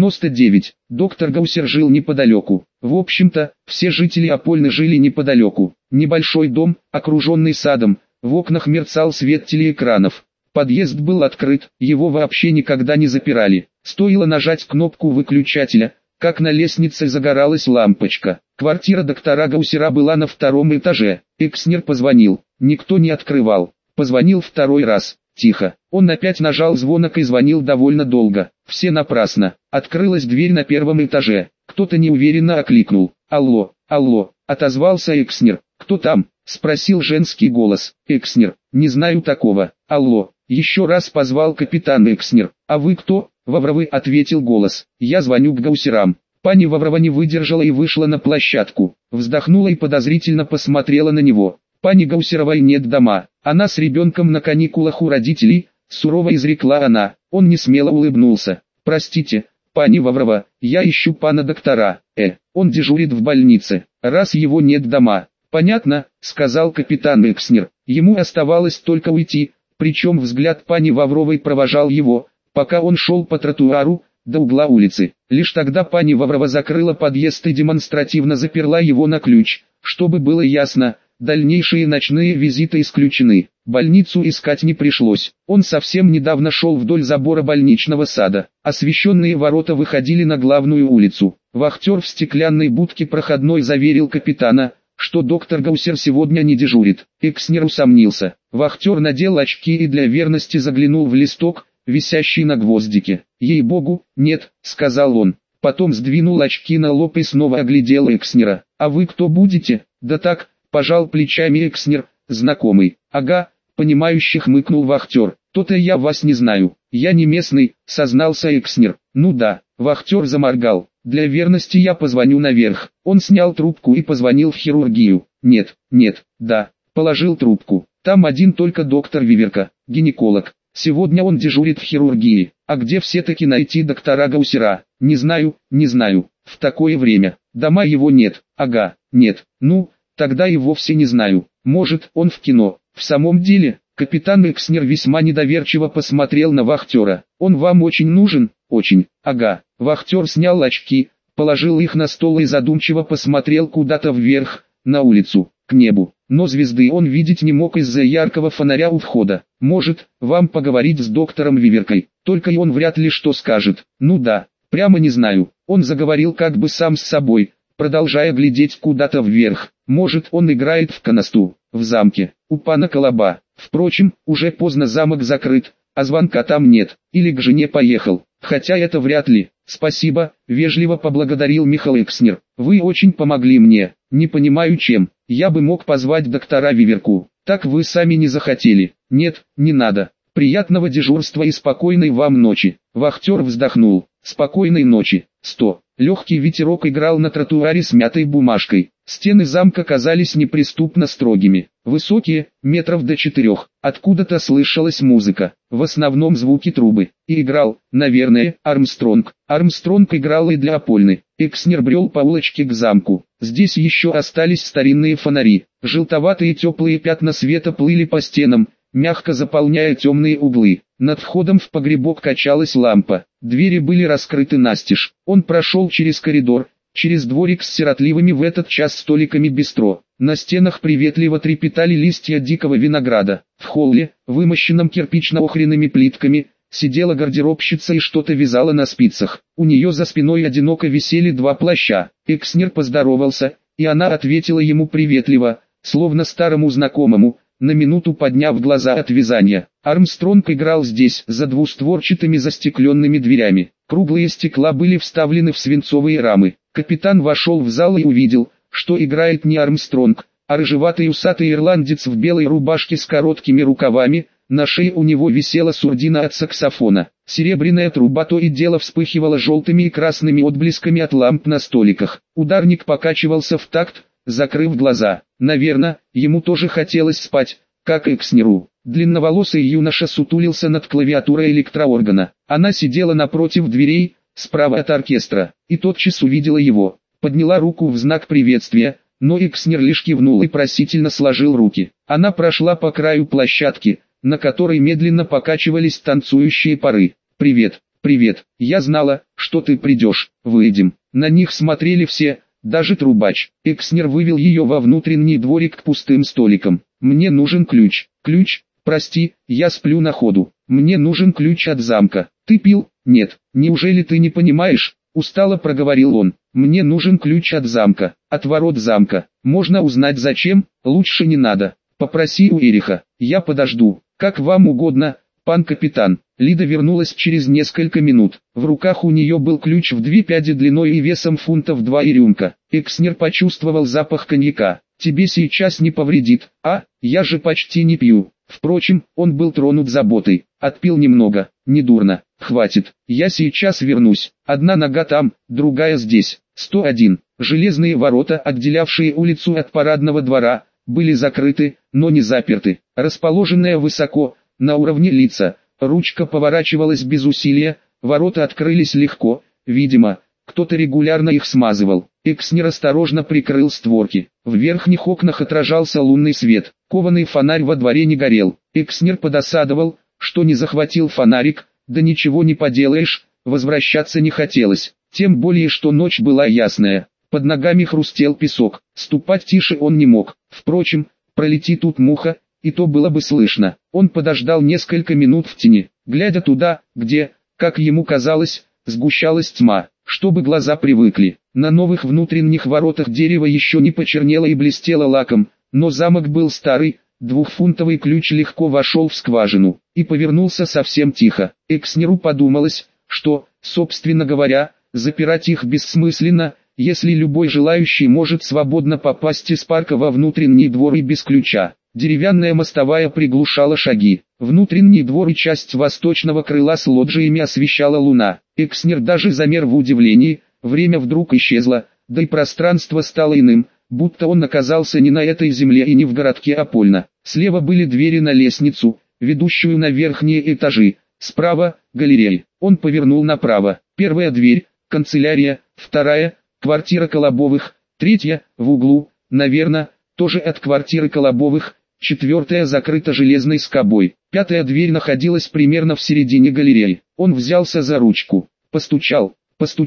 99. Доктор Гаусер жил неподалеку. В общем-то, все жители Апольны жили неподалеку. Небольшой дом, окруженный садом, в окнах мерцал свет телеэкранов. Подъезд был открыт, его вообще никогда не запирали. Стоило нажать кнопку выключателя, как на лестнице загоралась лампочка. Квартира доктора Гаусера была на 2-м этаже. Экснер позвонил, никто не открывал. Позвонил второй раз, тихо. Он опять нажал звонок и звонил довольно долго. Все напрасно. Открылась дверь на 1-м этаже. Кто-то неуверенно окликнул. «Алло, алло», отозвался Экснер. «Кто там?» — спросил женский голос. «Экснер, не знаю такого». «Алло». Еще раз позвал капитан Экснер. «А вы кто?» — Вавровый ответил голос. «Я звоню к Гаусерам». Пани Ваврова не выдержала и вышла на площадку. Вздохнула и подозрительно посмотрела на него. Пани Гаусеровой нет дома. Она с ребенком на каникулах у родителей, сурово изрекла она. Он несмело улыбнулся. «Простите, пани Ваврова, я ищу пана доктора. Он дежурит в больнице, раз его нет дома». «Понятно», — сказал капитан Экснер. Ему оставалось только уйти, причем взгляд пани Вавровой провожал его, пока он шел по тротуару, до угла улицы. Лишь тогда пани Ваврова закрыла подъезд и демонстративно заперла его на ключ, чтобы было ясно, дальнейшие ночные визиты исключены. Больницу искать не пришлось. Он совсем недавно шел вдоль забора больничного сада. Освещенные ворота выходили на главную улицу. Вахтер в стеклянной будке проходной заверил капитана, что доктор Гаусер сегодня не дежурит. Экснер усомнился. Вахтер надел очки и для верности заглянул в листок, висящий на гвоздике. «Ей-богу, нет», — сказал он. Потом сдвинул очки на лоб и снова оглядел Экснера. «А вы кто будете?» «Да так», — пожал плечами Экснер, — «знакомый». «Ага», — понимающе хмыкнул вахтер. «То-то я вас не знаю. Я не местный», — сознался Экснер. «Ну да». Вахтер заморгал. «Для верности я позвоню наверх». Он снял трубку и позвонил в хирургию. «Нет, нет, да». Положил трубку. «Там один только доктор Виверка, гинеколог. Сегодня он дежурит в хирургии. А где все-таки найти доктора Гаусера? Не знаю, не знаю. В такое время. Дома его нет. Ага, нет. Ну, тогда и вовсе не знаю. Может, он в кино. В самом деле?» Капитан Экснер весьма недоверчиво посмотрел на вахтера. «Он вам очень нужен?» «Очень». «Ага». Вахтер снял очки, положил их на стол и задумчиво посмотрел куда-то вверх, на улицу, к небу. Но звезды он видеть не мог из-за яркого фонаря у входа. «Может, вам поговорить с доктором Виверкой? Только и он вряд ли что скажет». «Ну да, прямо не знаю». Он заговорил как бы сам с собой, продолжая глядеть куда-то вверх. «Может, он играет в канасту, в замке, у пана Колоба. Впрочем, уже поздно, замок закрыт, а звонка там нет, или к жене поехал. Хотя это вряд ли». «Спасибо», — вежливо поблагодарил Михаил Экснер. «Вы очень помогли мне. Не понимаю чем. Я бы мог позвать доктора Виверку. Так вы сами не захотели». «Нет, не надо. Приятного дежурства и спокойной вам ночи». Вахтер вздохнул. «Спокойной ночи». 100. Легкий ветерок играл на тротуаре с мятой бумажкой. Стены замка казались неприступно строгими. Высокие, метров до 4. Откуда-то слышалась музыка, в основном звуки трубы. И играл, наверное, Армстронг. Армстронг играл и для Апольны. Экснер брел по улочке к замку. Здесь еще остались старинные фонари. Желтоватые теплые пятна света плыли по стенам, мягко заполняя темные углы. Над входом в погребок качалась лампа. Двери были раскрыты настежь. Он прошел через коридор, через дворик с сиротливыми в этот час столиками бистро. На стенах приветливо трепетали листья дикого винограда. В холле, вымощенном кирпично-охряными плитками, сидела гардеробщица и что-то вязала на спицах. У нее за спиной одиноко висели 2 плаща. Экснер поздоровался, и она ответила ему приветливо, словно старому знакомому, на минуту подняв глаза от вязания. Армстронг играл здесь, за двустворчатыми застекленными дверями. Круглые стекла были вставлены в свинцовые рамы. Капитан вошел в зал и увидел, что играет не Армстронг, а рыжеватый усатый ирландец в белой рубашке с короткими рукавами. На шее у него висела сурдина от саксофона. Серебряная труба то и дело вспыхивала желтыми и красными отблесками от ламп на столиках. Ударник покачивался в такт, закрыв глаза. Наверное, ему тоже хотелось спать, как Экснеру. Длинноволосый юноша сутулился над клавиатурой электрооргана. Она сидела напротив дверей, справа от оркестра, и тотчас увидела его. Подняла руку в знак приветствия, но Экснер лишь кивнул и просительно сложил руки. Она прошла по краю площадки, на которой медленно покачивались танцующие пары. «Привет, привет, я знала, что ты придешь, выйдем». На них смотрели все, даже трубач. Экснер вывел ее во внутренний дворик к пустым столикам. «Мне нужен ключ». «Ключ? Прости, я сплю на ходу. Мне нужен ключ от замка». «Ты пил?» «Нет». «Неужели ты не понимаешь?» Устало проговорил он. «Мне нужен ключ от замка, от ворот замка. Можно узнать зачем? Лучше не надо. Попроси у Эриха, я подожду». «Как вам угодно, пан капитан». Лида вернулась через несколько минут. В руках у нее был ключ в 2 пяди длиной и весом фунтов 2 и рюмка. Экснер почувствовал запах коньяка. «Тебе сейчас не повредит, а? Я же почти не пью». Впрочем, он был тронут заботой. Отпил немного. «Недурно. Хватит. Я сейчас вернусь. Одна нога там, другая здесь». 101. Железные ворота, отделявшие улицу от парадного двора, были закрыты, но не заперты. Расположенная высоко, на уровне лица, ручка поворачивалась без усилия, ворота открылись легко, видимо, кто-то регулярно их смазывал. Экснер осторожно прикрыл створки. В верхних окнах отражался лунный свет. Кованый фонарь во дворе не горел. Экснер подосадовал, что не захватил фонарик, да ничего не поделаешь, возвращаться не хотелось. Тем более, что ночь была ясная. Под ногами хрустел песок, ступать тише он не мог. Впрочем, пролети тут муха, и то было бы слышно. Он подождал несколько минут в тени, глядя туда, где, как ему казалось, сгущалась тьма, чтобы глаза привыкли. На новых внутренних воротах дерево еще не почернело и блестело лаком, но замок был старый, 2-фунтовый ключ легко вошел в скважину и повернулся совсем тихо. Экснеру подумалось, что, собственно говоря, запирать их бессмысленно, если любой желающий может свободно попасть из парка во внутренний двор и без ключа. Деревянная мостовая приглушала шаги. Внутренний двор и часть восточного крыла с лоджиями освещала луна. Экснер даже замер в удивлении, время вдруг исчезло, да и пространство стало иным, будто он оказался не на этой земле и не в городке Апольна. Слева были двери на лестницу, ведущую на верхние этажи, справа – галерея. Он повернул направо. Первая дверь – канцелярия, вторая – квартира Колобовых, третья, в углу, наверное, тоже от квартиры Колобовых, четвертая закрыта железной скобой, пятая дверь находилась примерно в середине галереи. Он взялся за ручку, постучал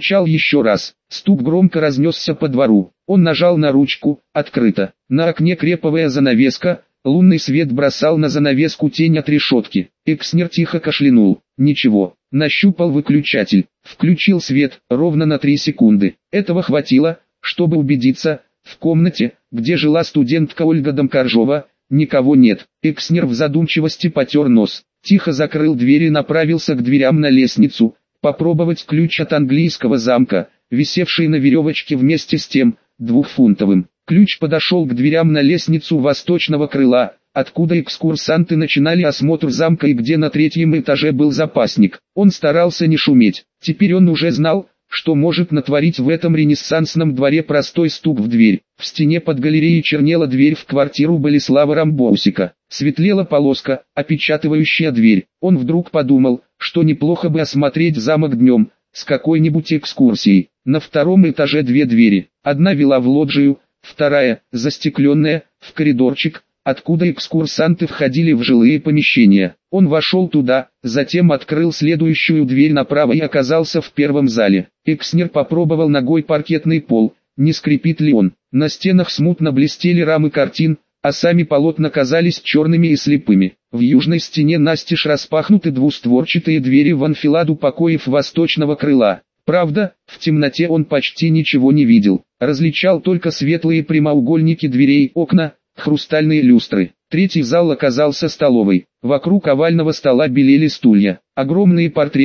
еще раз, стук громко разнесся по двору. Он нажал на ручку, открыто, на окне креповая занавеска, лунный свет бросал на занавеску тень от решетки. Экснер тихо кашлянул, ничего. Нащупал выключатель, включил свет, ровно на 3 секунды. Этого хватило, чтобы убедиться, в комнате, где жила студентка Ольга Домкоржова, никого нет. Экснер в задумчивости потер нос, тихо закрыл дверь и направился к дверям на лестницу, попробовать ключ от английского замка, висевший на веревочке вместе с тем, 2-фунтовым. Ключ подошел к дверям на лестницу восточного крыла, откуда экскурсанты начинали осмотр замка и где на 3-м этаже был запасник. Он старался не шуметь. Теперь он уже знал, что может натворить в этом ренессансном дворе простой стук в дверь. В стене под галереей чернела дверь в квартиру Болеслава Рамбоусика. Светлела полоска, опечатывающая дверь. Он вдруг подумал, что неплохо бы осмотреть замок днем, с какой-нибудь экскурсией. На 2-м этаже 2 двери. Одна вела в лоджию, вторая, застекленная, в коридорчик, откуда экскурсанты входили в жилые помещения. Он вошел туда, затем открыл следующую дверь направо и оказался в первом зале. Экснер попробовал ногой паркетный пол, не скрипит ли он. На стенах смутно блестели рамы картин, а сами полотна казались черными и слепыми. В южной стене настежь распахнуты 2-створчатые двери в анфиладу покоев восточного крыла. Правда, в темноте он почти ничего не видел, различал только светлые прямоугольники дверей, окна, хрустальные люстры. Третий зал оказался столовой. Вокруг овального стола белели стулья. Огромные портреты,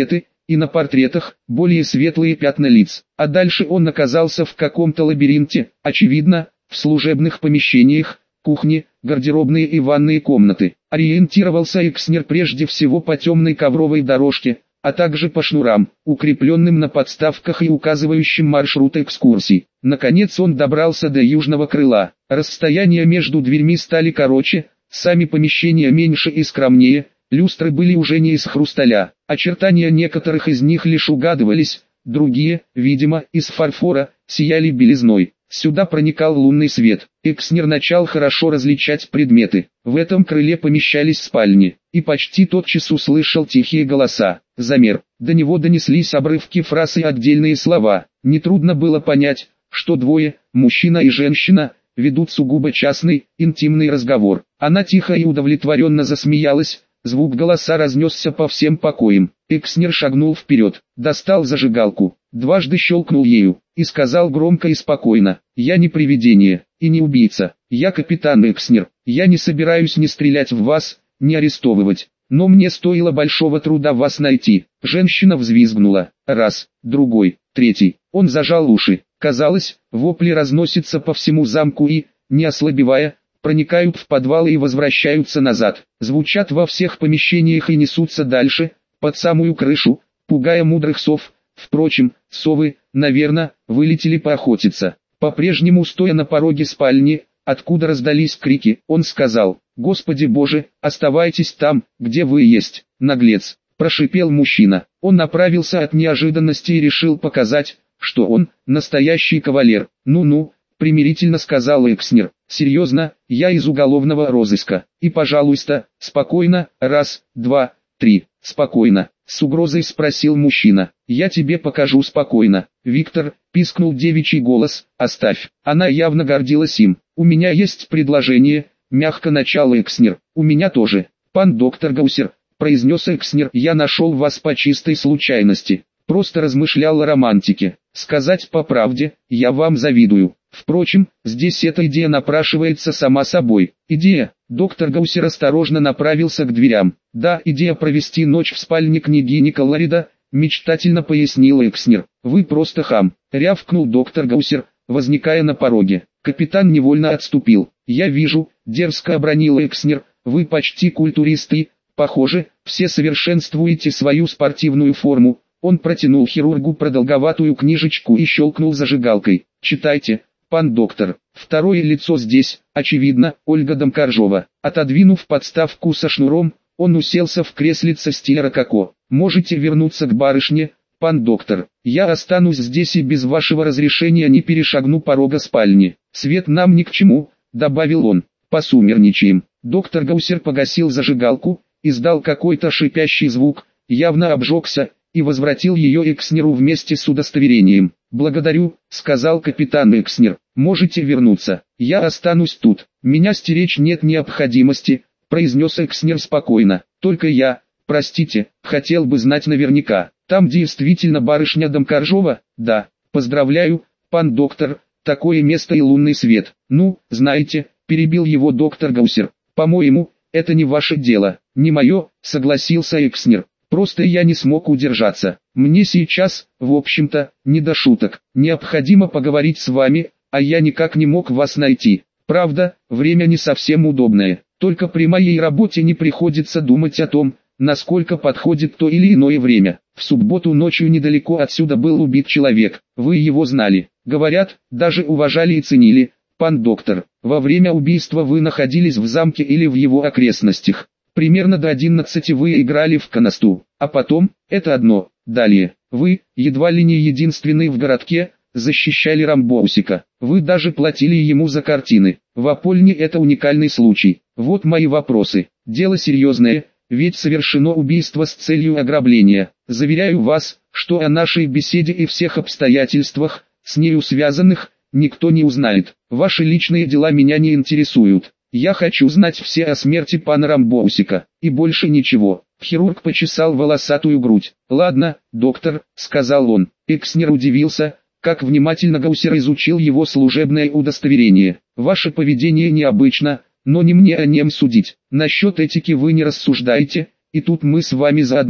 и на портретах более светлые пятна лиц. А дальше он оказался в каком-то лабиринте, очевидно, в служебных помещениях, кухне, гардеробные и ванные комнаты. Ориентировался Экснер прежде всего по темной ковровой дорожке, а также по шнурам, укрепленным на подставках и указывающим маршрут экскурсий. Наконец он добрался до южного крыла. Расстояния между дверьми стали короче, сами помещения меньше и скромнее, люстры были уже не из хрусталя, очертания некоторых из них лишь угадывались, другие, видимо, из фарфора, сияли белизной. Сюда проникал лунный свет. Экснер начал хорошо различать предметы. В этом крыле помещались спальни, и почти тотчас услышал тихие голоса. Замер. До него донеслись обрывки фраз и отдельные слова. Нетрудно было понять, что двое, мужчина и женщина, ведут сугубо частный, интимный разговор. Она тихо и удовлетворенно засмеялась. Звук голоса разнесся по всем покоям. Экснер шагнул вперед, достал зажигалку, дважды щелкнул ею, и сказал громко и спокойно: «Я не привидение, и не убийца, я капитан Экснер, я не собираюсь ни стрелять в вас, ни арестовывать, но мне стоило большого труда вас найти». Женщина взвизгнула, раз, другой, третий, он зажал уши, казалось, вопли разносятся по всему замку и, не ослабевая, проникают в подвалы и возвращаются назад, звучат во всех помещениях и несутся дальше, под самую крышу, пугая мудрых сов. Впрочем, совы, наверное, вылетели поохотиться. По-прежнему стоя на пороге спальни, откуда раздались крики, он сказал: «Господи Боже, оставайтесь там, где вы есть, наглец», – прошипел мужчина. Он направился от неожиданности и решил показать, что он настоящий кавалер. «Ну-ну», – примирительно сказал Экснер. «Серьезно, я из уголовного розыска. И пожалуйста, спокойно, раз, два, три, спокойно», — с угрозой спросил мужчина. «Я тебе покажу спокойно». «Виктор», — пискнул девичий голос, — «оставь». Она явно гордилась им. «У меня есть предложение», — мягко начал Экснер. «У меня тоже. Пан доктор Гаусер», — произнес Экснер, — «я нашел вас по чистой случайности. Просто размышлял о романтике. Сказать по правде, я вам завидую. Впрочем, здесь эта идея напрашивается сама собой». «Идея?» Доктор Гаусер осторожно направился к дверям. «Да, идея провести ночь в спальне княгини Калларида», мечтательно пояснил Экснер. «Вы просто хам», рявкнул доктор Гаусер, возникая на пороге. Капитан невольно отступил. «Я вижу», дерзко обронил Экснер, — «вы почти культуристы, похоже, все совершенствуете свою спортивную форму». Он протянул хирургу продолговатую книжечку и щелкнул зажигалкой. «Читайте, пан доктор». Второе лицо здесь, очевидно, Ольга Домкоржова. Отодвинув подставку со шнуром, он уселся в креслице стиля рококо. «Можете вернуться к барышне, пан доктор. Я останусь здесь и без вашего разрешения не перешагну порога спальни. Свет нам ни к чему», — добавил он. «Посумерничаем». Доктор Гаусер погасил зажигалку, издал какой-то шипящий звук, явно обжегся, и возвратил ее Экснеру вместе с удостоверением. «Благодарю», — сказал капитан Экснер. «Можете вернуться. Я останусь тут. Меня стеречь нет необходимости», — произнес Экснер спокойно. «Только я, простите, хотел бы знать наверняка. Там действительно барышня Домкоржова?» «Да. Поздравляю, пан доктор, такое место и лунный свет». «Ну, знаете», — перебил его доктор Гаусер. «По-моему, это не ваше дело». «Не мое», — согласился Экснер. «Просто я не смог удержаться. Мне сейчас, в общем-то, не до шуток. Необходимо поговорить с вами, а я никак не мог вас найти. Правда, время не совсем удобное. Только при моей работе не приходится думать о том, насколько подходит то или иное время. В субботу ночью недалеко отсюда был убит человек. Вы его знали. Говорят, даже уважали и ценили, пан доктор. Во время убийства вы находились в замке или в его окрестностях. Примерно до 11 вы играли в канасту, а потом, это одно, далее, вы, едва ли не единственный в городке, защищали Рамбоусика. Вы даже платили ему за картины. В Апольне это уникальный случай. Вот мои вопросы. Дело серьезное, ведь совершено убийство с целью ограбления. Заверяю вас, что о нашей беседе и всех обстоятельствах, с нею связанных, никто не узнает. Ваши личные дела меня не интересуют. Я хочу знать все о смерти пана Рамбоусика, и больше ничего». Хирург почесал волосатую грудь. «Ладно, доктор», — сказал он. Экснер удивился, как внимательно Гаусер изучил его служебное удостоверение. «Ваше поведение необычно, но не мне о нем судить. Насчет этики вы не рассуждаете, и тут мы с вами заодно.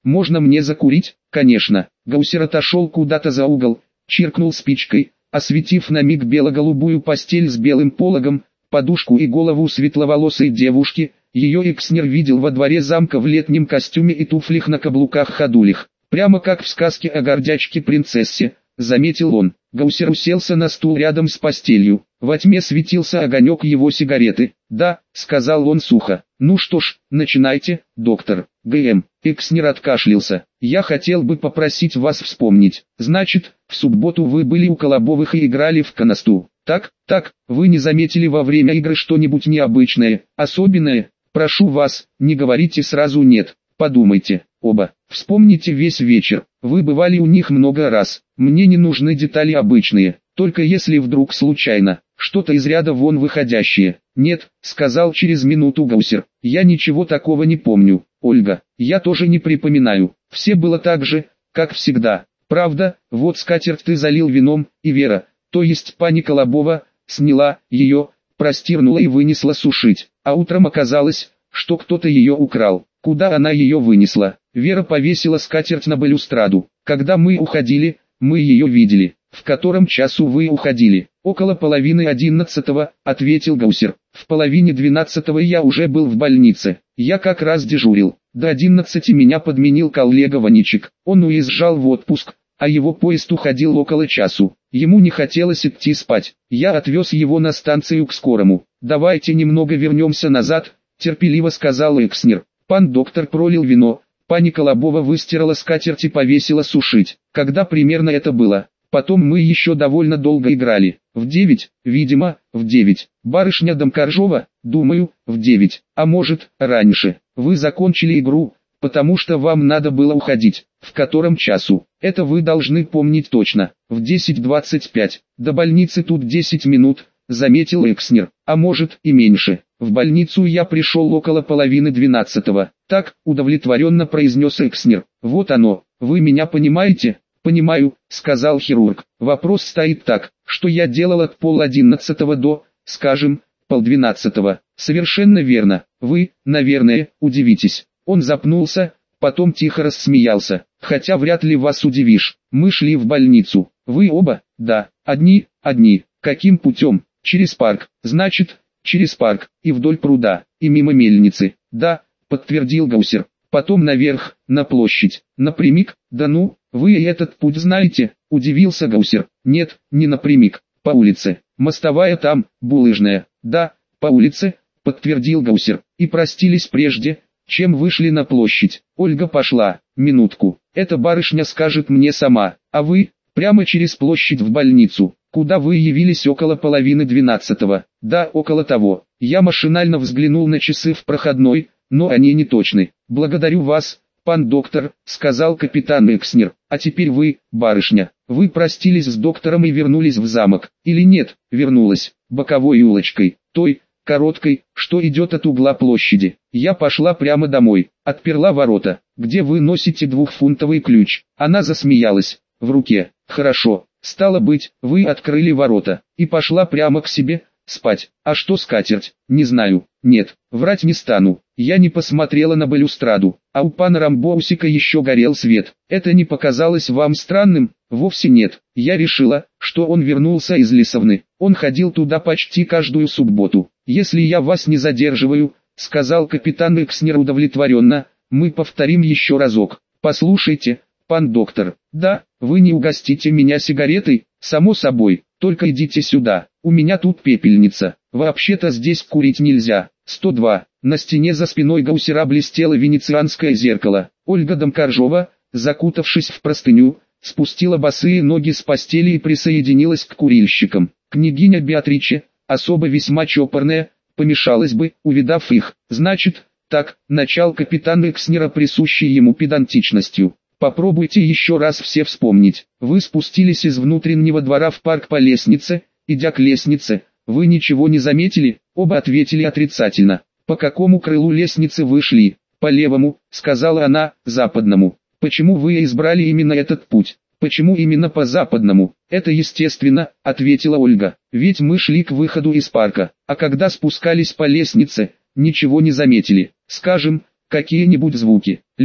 Можно мне закурить? Конечно. Гаусер отошел куда-то за угол, чиркнул спичкой, осветив на миг бело-голубую постель с белым пологом, подушку и голову светловолосой девушки. Ее Экснер видел во дворе замка в летнем костюме и туфлях на каблуках-ходулях. Прямо как в сказке о гордячке-принцессе, заметил он. Гаусер уселся на стул рядом с постелью. Во тьме светился огонек его сигареты. «Да», — сказал он сухо. «Ну что ж, начинайте, доктор». ГМ. Экснер откашлялся. «Я хотел бы попросить вас вспомнить. Значит, в субботу вы были у Колобовых и играли в канасту. Так, вы не заметили во время игры что-нибудь необычное, особенное? Прошу вас, не говорите сразу «нет». Подумайте, оба. Вспомните весь вечер. Вы бывали у них много раз. Мне не нужны детали обычные, только если вдруг случайно, что-то из ряда вон выходящее. Нет, сказал через минуту Гаусер. Я ничего такого не помню. Ольга, я тоже не припоминаю. Все было так же, как всегда. Правда, вот скатерть ты залил вином, и Вера, то есть пани Колобова, сняла ее, простирнула и вынесла сушить. А утром оказалось, что кто-то ее украл. Куда она ее вынесла? Вера повесила скатерть на балюстраду. Когда мы уходили, мы ее видели. В котором часу вы уходили? Около половины 11-го, ответил Гаусер. В половине 12-го я уже был в больнице. Я как раз дежурил. До 11 меня подменил коллега Ваничек. Он уезжал в отпуск, а его поезд уходил около часу. Ему не хотелось идти спать. Я отвез его на станцию к скорому. Давайте немного вернемся назад, терпеливо сказал Экснер. Пан доктор пролил вино, пани Колобова выстирала скатерть и повесила сушить. Когда примерно это было? Потом мы еще довольно долго играли. В 9, видимо, в 9. Барышня Домкоржова, думаю, в 9. А может, раньше. Вы закончили игру, потому что вам надо было уходить. В котором часу? Это вы должны помнить точно. В 10:25. До больницы тут 10 минут, заметил Экснер. А может и меньше. В больницу я пришел около половины 12-го. Так, удовлетворенно произнес Экснер. Вот оно, вы меня понимаете? Понимаю, сказал хирург. Вопрос стоит так, что я делал от 10:30 до, скажем, 11:30. Совершенно верно. Вы, наверное, удивитесь. Он запнулся, потом тихо рассмеялся. Хотя вряд ли вас удивишь. Мы шли в больницу. Вы оба? Да. Одни. Каким путем? Через парк. Значит, через парк, и вдоль пруда, и мимо мельницы. Да, подтвердил Гаусер. Потом наверх, на площадь. Напрямик? Да ну, вы и этот путь знаете, удивился Гаусер. Нет, не напрямик, по улице. Мостовая там, булыжная. Да, по улице, подтвердил Гаусер. И простились прежде, чем вышли на площадь. Ольга пошла. Минутку. Эта барышня скажет мне сама. А вы? Прямо через площадь в больницу. Куда вы явились около половины 12-го? Да, около того. Я машинально взглянул на часы в проходной, но они не точны. Благодарю вас, пан доктор, сказал капитан Экснер. А теперь вы, барышня, вы простились с доктором и вернулись в замок. Или нет, вернулась, боковой улочкой, той, короткой, что идет от угла площади. Я пошла прямо домой, отперла ворота. Где вы носите 2-фунтовый ключ? Она засмеялась. В руке. Хорошо. Стало быть, вы открыли ворота, и пошла прямо к себе, спать. А что скатерть? Не знаю. Нет, врать не стану. Я не посмотрела на балюстраду, а у пана Рамбоусика еще горел свет. Это не показалось вам странным? Вовсе нет. Я решила, что он вернулся из лесовны. Он ходил туда почти каждую субботу. Если я вас не задерживаю, сказал капитан Экснер удовлетворенно, мы повторим еще разок. Послушайте, пан доктор, да, вы не угостите меня сигаретой, само собой, только идите сюда, у меня тут пепельница, вообще-то здесь курить нельзя. 102. На стене за спиной Гаусера блестело венецианское зеркало. Ольга Домкоржова, закутавшись в простыню, спустила босые ноги с постели и присоединилась к курильщикам. Княгиня Беатриче, особо весьма чопорная, помешалась бы, увидав их. Значит, так, начал капитан Экснера, присущий ему педантичностью. Попробуйте еще раз все вспомнить. Вы спустились из внутреннего двора в парк по лестнице, идя к лестнице. Вы ничего не заметили? Оба ответили отрицательно. По какому крылу лестницы вы шли? По левому, сказала она, западному. Почему вы избрали именно этот путь? Почему именно по западному? Это естественно, ответила Ольга. Ведь мы шли к выходу из парка, а когда спускались по лестнице, ничего не заметили. Скажем, какие-нибудь звуки, людей,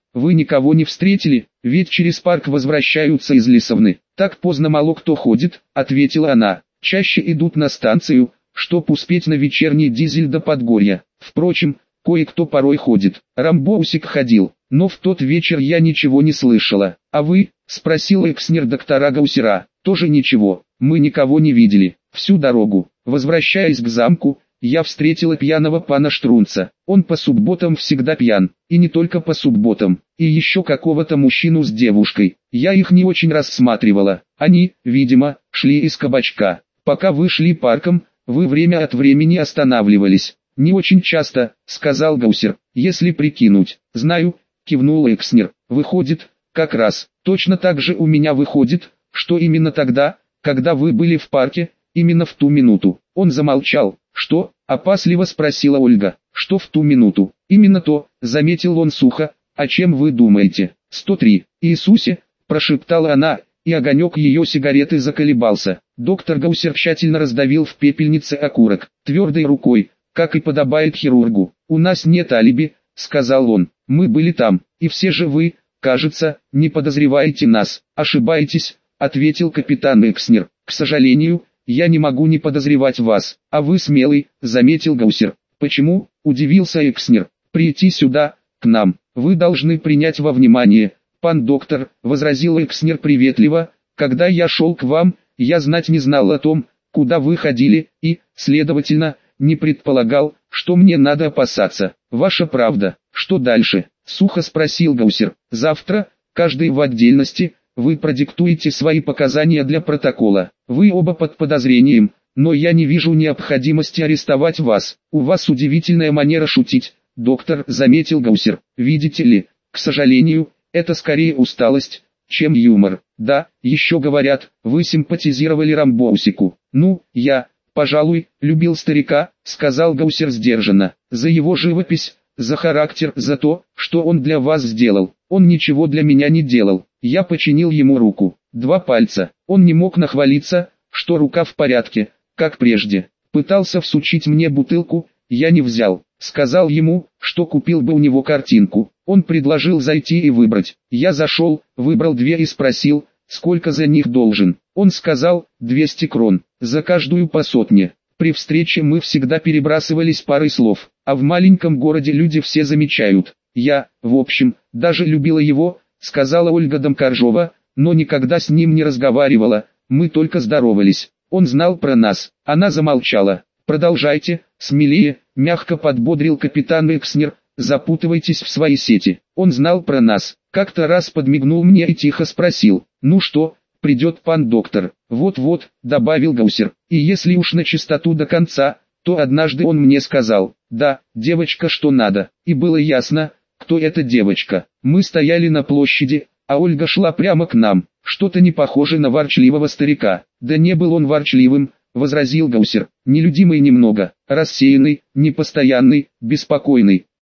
вы никого не встретили, ведь через парк возвращаются из Лесовны. Так поздно мало кто ходит, ответила она. Чаще идут на станцию, чтоб успеть на вечерний дизель до Подгорья. Впрочем, кое-кто порой ходит. Рамбоусик ходил, но в тот вечер я ничего не слышала. А вы? Спросил Экснер доктора Гаусера. Тоже ничего, мы никого не видели. Всю дорогу, возвращаясь к замку, я встретила пьяного пана Штрунца. Он по субботам всегда пьян, и не только по субботам, и еще какого-то мужчину с девушкой. Я их не очень рассматривала. Они, видимо, шли из кабачка. Пока вы шли парком, вы время от времени останавливались. Не очень часто, сказал Гаусер, если прикинуть. Знаю, кивнул Экснер. Выходит, как раз, точно так же у меня выходит, что именно тогда, когда вы были в парке, именно в ту минуту. Он замолчал. Что? Опасливо спросила Ольга. Что в ту минуту? Именно то, заметил он сухо. О чем вы думаете? 103. Иисусе, прошептала она, и огонек ее сигареты заколебался. Доктор Гаусер тщательно раздавил в пепельнице окурок, твердой рукой, как и подобает хирургу. У нас нет алиби, сказал он. Мы были там, и все же вы, кажется, не подозреваете нас. Ошибаетесь, ответил капитан Экснер. К сожалению, я не могу не подозревать вас, а вы смелый, заметил Гаусер. Почему? Удивился Экснер. Прийти сюда, к нам, вы должны принять во внимание. Пан доктор, возразил Экснер приветливо, когда я шел к вам, я знать не знал о том, куда вы ходили, и, следовательно, не предполагал, что мне надо опасаться. Ваша правда. Что дальше? Сухо спросил Гаусер. Завтра, каждый в отдельности, вы продиктуете свои показания для протокола. Вы оба под подозрением, но я не вижу необходимости арестовать вас. У вас удивительная манера шутить, доктор, заметил Гаусер. Видите ли, к сожалению, это скорее усталость, чем юмор. Да, еще говорят, вы симпатизировали Рамбоусику. Ну, я, пожалуй, любил старика, сказал Гаусер сдержанно. За его живопись, за характер, за то, что он для вас сделал. Он ничего для меня не делал. Я починил ему руку. 2 пальца. Он не мог нахвалиться, что рука в порядке, как прежде. Пытался всучить мне бутылку, я не взял. Сказал ему, что купил бы у него картинку. Он предложил зайти и выбрать. Я зашел, выбрал 2 и спросил, сколько за них должен. Он сказал, 200 крон, за каждую по 100. При встрече мы всегда перебрасывались парой слов, а в маленьком городе люди все замечают. Я, в общем, даже любила его, сказала Ольга Домкоржова, но никогда с ним не разговаривала, мы только здоровались. Он знал про нас. Она замолчала. Продолжайте, смелее, мягко подбодрил капитан Экснер, запутывайтесь в свои сети. Он знал про нас. Как-то раз подмигнул мне и тихо спросил, ну что, придет пан доктор? Вот-вот, добавил Гаусер. И если уж на чистоту до конца, то однажды он мне сказал, да, девочка что надо. И было ясно, кто эта девочка. Мы стояли на площади, а Ольга шла прямо к нам. Что-то не похоже на ворчливого старика. Да не был он ворчливым, возразил Гаусер. Нелюдимый немного, рассеянный, непостоянный, беспокойный.